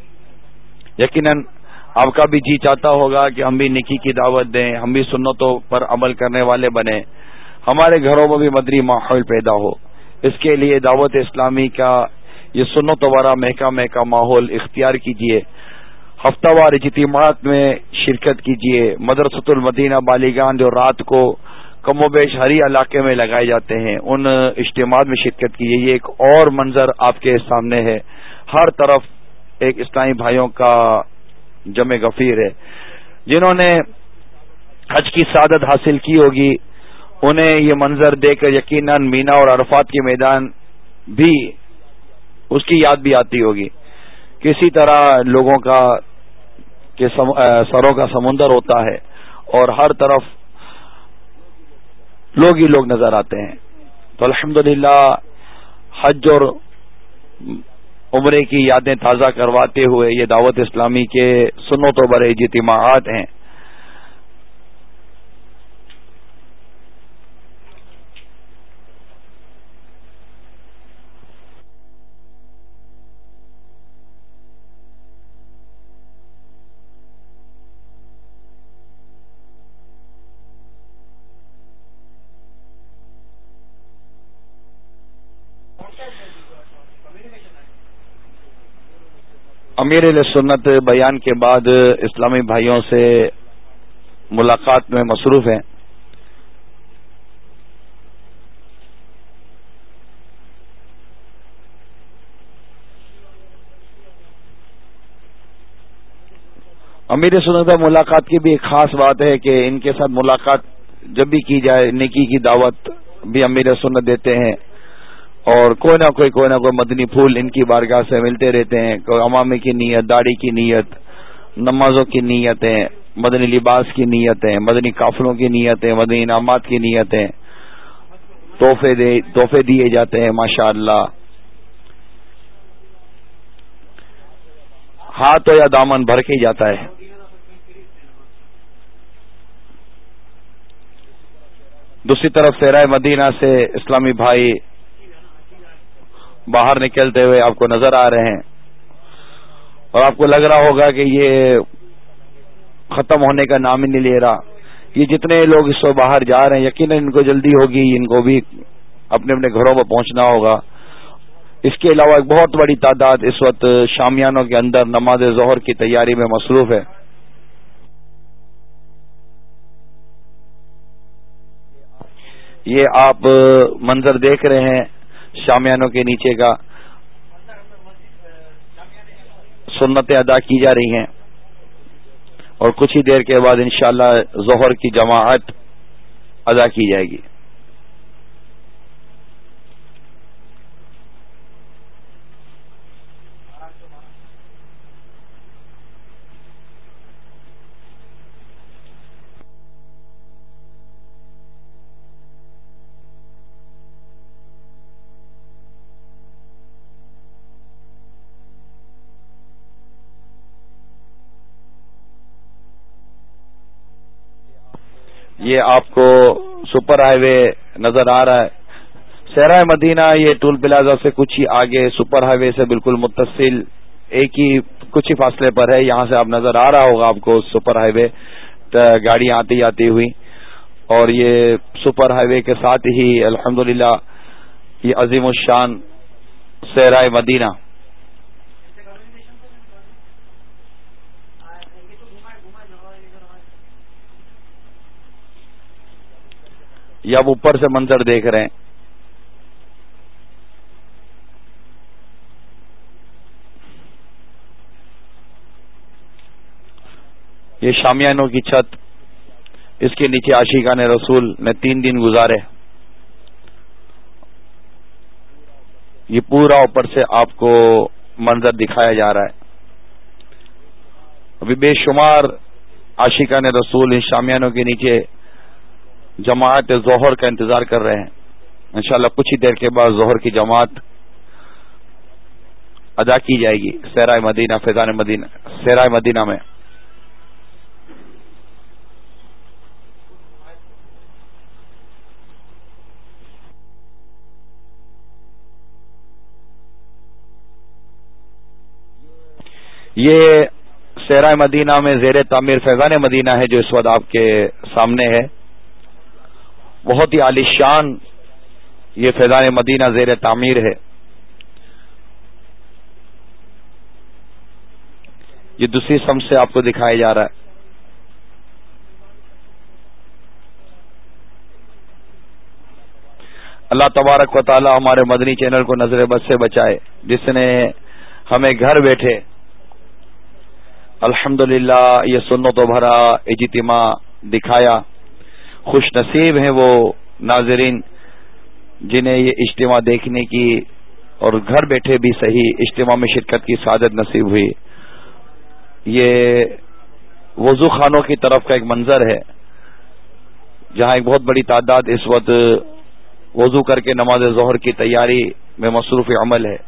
یقیناً آپ کا بھی جی چاہتا ہوگا کہ ہم بھی نیکی کی دعوت دیں، ہم بھی سنتوں پر عمل کرنے والے بنیں، ہمارے گھروں میں بھی مدنی ماحول پیدا ہو. اس کے لیے دعوت اسلامی کا یہ سنتوں والا مہکا مہکا ماحول اختیار کیجیے. ہفتہ وار اجتماعات میں شرکت کیجیے. مدرسۃ المدینہ بالیگان جو رات کو کم و بیش ہر علاقے میں لگائے جاتے ہیں، ان اجتماعات میں شرکت کیجیے. یہ ایک اور منظر آپ کے سامنے ہے. ہر طرف ایک اسلامی بھائیوں کا جمع غفیر ہے. جنہوں نے حج کی سعادت حاصل کی ہوگی انہیں یہ منظر دیکھ کر یقیناً مینا اور عرفات کے میدان بھی اس کی یاد بھی آتی ہوگی. کسی طرح لوگوں کا کہ سروں کا سمندر ہوتا ہے اور ہر طرف لوگ ہی لوگ نظر آتے ہیں. تو الحمدللہ حج اور عمرے کی یادیں تازہ کرواتے ہوئے یہ دعوت اسلامی کے سنتوں برے اجتماعات ہیں. امیر اہل سنت بیان کے بعد اسلامی بھائیوں سے ملاقات میں مصروف ہیں. امیر سنت ملاقات کی بھی ایک خاص بات ہے کہ ان کے ساتھ ملاقات جب بھی کی جائے نیکی کی دعوت بھی امیر سنت دیتے ہیں، اور کوئی نہ کوئی کوئی نہ کوئی مدنی پھول ان کی بارگاہ سے ملتے رہتے ہیں. کوئی امامے کی نیت، داڑھی کی نیت، نمازوں کی نیتیں، مدنی لباس کی نیتیں، مدنی قافلوں کی نیتیں، مدنی انعامات کی نیتیں، تحفے دے تحفے دیے جاتے ہیں. ماشاءاللہ ہاتھ یا دامن بھر کے ہی جاتا ہے. دوسری طرف صحرائے مدینہ سے اسلامی بھائی باہر نکلتے ہوئے آپ کو نظر آ رہے ہیں، اور آپ کو لگ رہا ہوگا کہ یہ ختم ہونے کا نام ہی نہیں لے رہا. یہ جتنے لوگ اس وقت باہر جا رہے ہیں یقیناً ان کو جلدی ہوگی، ان کو بھی اپنے اپنے گھروں میں پہنچنا ہوگا. اس کے علاوہ ایک بہت بڑی تعداد اس وقت شامیانوں کے اندر نماز ظہر کی تیاری میں مصروف ہے. یہ آپ منظر دیکھ رہے ہیں شامیانوں کے نیچے کا، سنتیں ادا کی جا رہی ہیں اور کچھ ہی دیر کے بعد انشاءاللہ ظہر کی جماعت ادا کی جائے گی. یہ آپ کو سپر ہائی وے نظر آ رہا ہے. صحرائے مدینہ یہ ٹول پلازا سے کچھ ہی آگے سپر ہائی وے سے بالکل متصل ایک ہی کچھ ہی فاصلے پر ہے. یہاں سے آپ نظر آ رہا ہوگا آپ کو سپر ہائی وے گاڑیاں آتی آتی ہوئی، اور یہ سپر ہائی وے کے ساتھ ہی الحمدللہ یہ عظیم الشان صحرائے مدینہ. یہ آپ اوپر سے منظر دیکھ رہے ہیں. یہ شامیانوں کی چھت، اس کے نیچے عاشقان رسول نے تین دن گزارے. یہ پورا اوپر سے آپ کو منظر دکھایا جا رہا ہے. ابھی بے شمار عاشقان رسول ان شامیانوں کے نیچے جماعت ظہر کا انتظار کر رہے ہیں. انشاءاللہ کچھ ہی دیر کے بعد ظہر کی جماعت ادا کی جائے گی صحرائے مدینہ فیضان مدینہ صحرائے مدینہ میں. یہ صحرائے مدینہ میں زیر تعمیر فیضان مدینہ ہے جو اس وقت آپ کے سامنے ہے. بہت ہی عالیشان یہ فیضان مدینہ زیر تعمیر ہے. یہ دوسری سمت سے آپ کو دکھایا جا رہا ہے. اللہ تبارک و تعالی ہمارے مدنی چینل کو نظر بد سے بچائے، جس نے ہمیں گھر بیٹھے الحمدللہ یہ سنتوں بھرا اجتماع دکھایا. خوش نصیب ہیں وہ ناظرین جنہیں یہ اجتماع دیکھنے کی اور گھر بیٹھے بھی صحیح اجتماع میں شرکت کی سعادت نصیب ہوئی. یہ وضو خانوں کی طرف کا ایک منظر ہے جہاں ایک بہت بڑی تعداد اس وقت وضو کر کے نماز ظہر کی تیاری میں مصروف عمل ہے.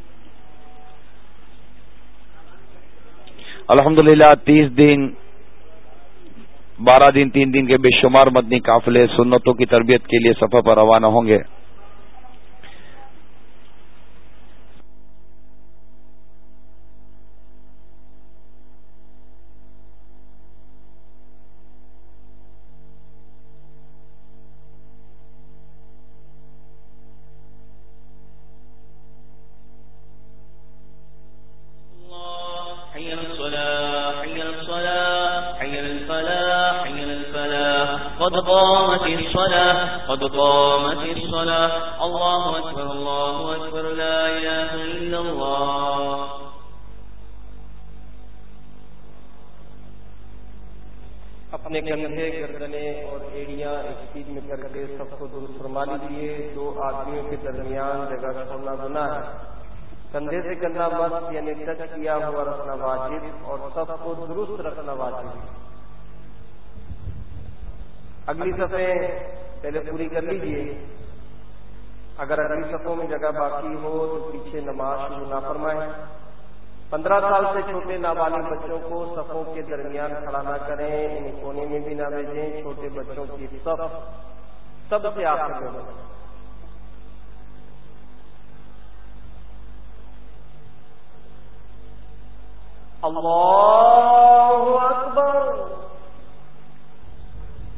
الحمدللہ تیس دن بارہ دن تین دن کے بے شمار مدنی قافلے سنتوں کی تربیت کے لیے سفر پر روانہ ہوں گے. قد قامت الصلاة قد قامت الصلاة الله أكبر الله أكبر لا إله إلا الله. اپنے کندھے گردنے اور ایڑیاں ایک چیز میں کر کے سب کو درست فرما لیجیے. دو آدمیوں کے درمیان جگہ چھوڑنا گناہ ہے. کندھے سے کندھا مس یعنی ٹچ کیا ہوا رکھنا واجب اور سب کو درست رکھنا واجب. اگلی صفیں پہلے پوری کر لیجیے. اگر اگلی صفوں میں جگہ باقی ہو تو پیچھے نماز شروع نہ فرمائیں. پندرہ سال سے چھوٹے نابالغ بچوں کو صفوں کے درمیان کھڑا نہ کریں، انہیں کونے میں بھی نہ بھیجیں. چھوٹے بچوں کی صف سب سے آخر میں بنیں. اللہ اکبر.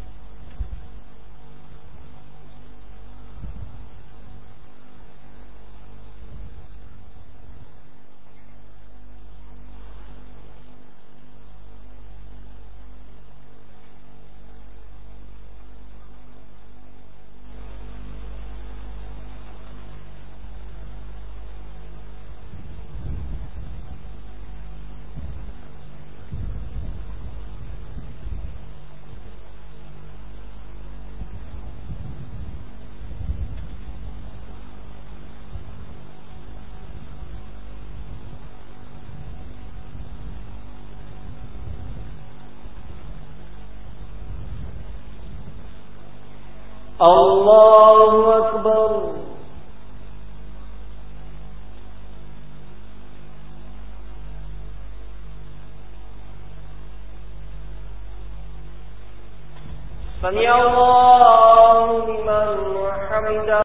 اللہ اکبر. سمع اللہ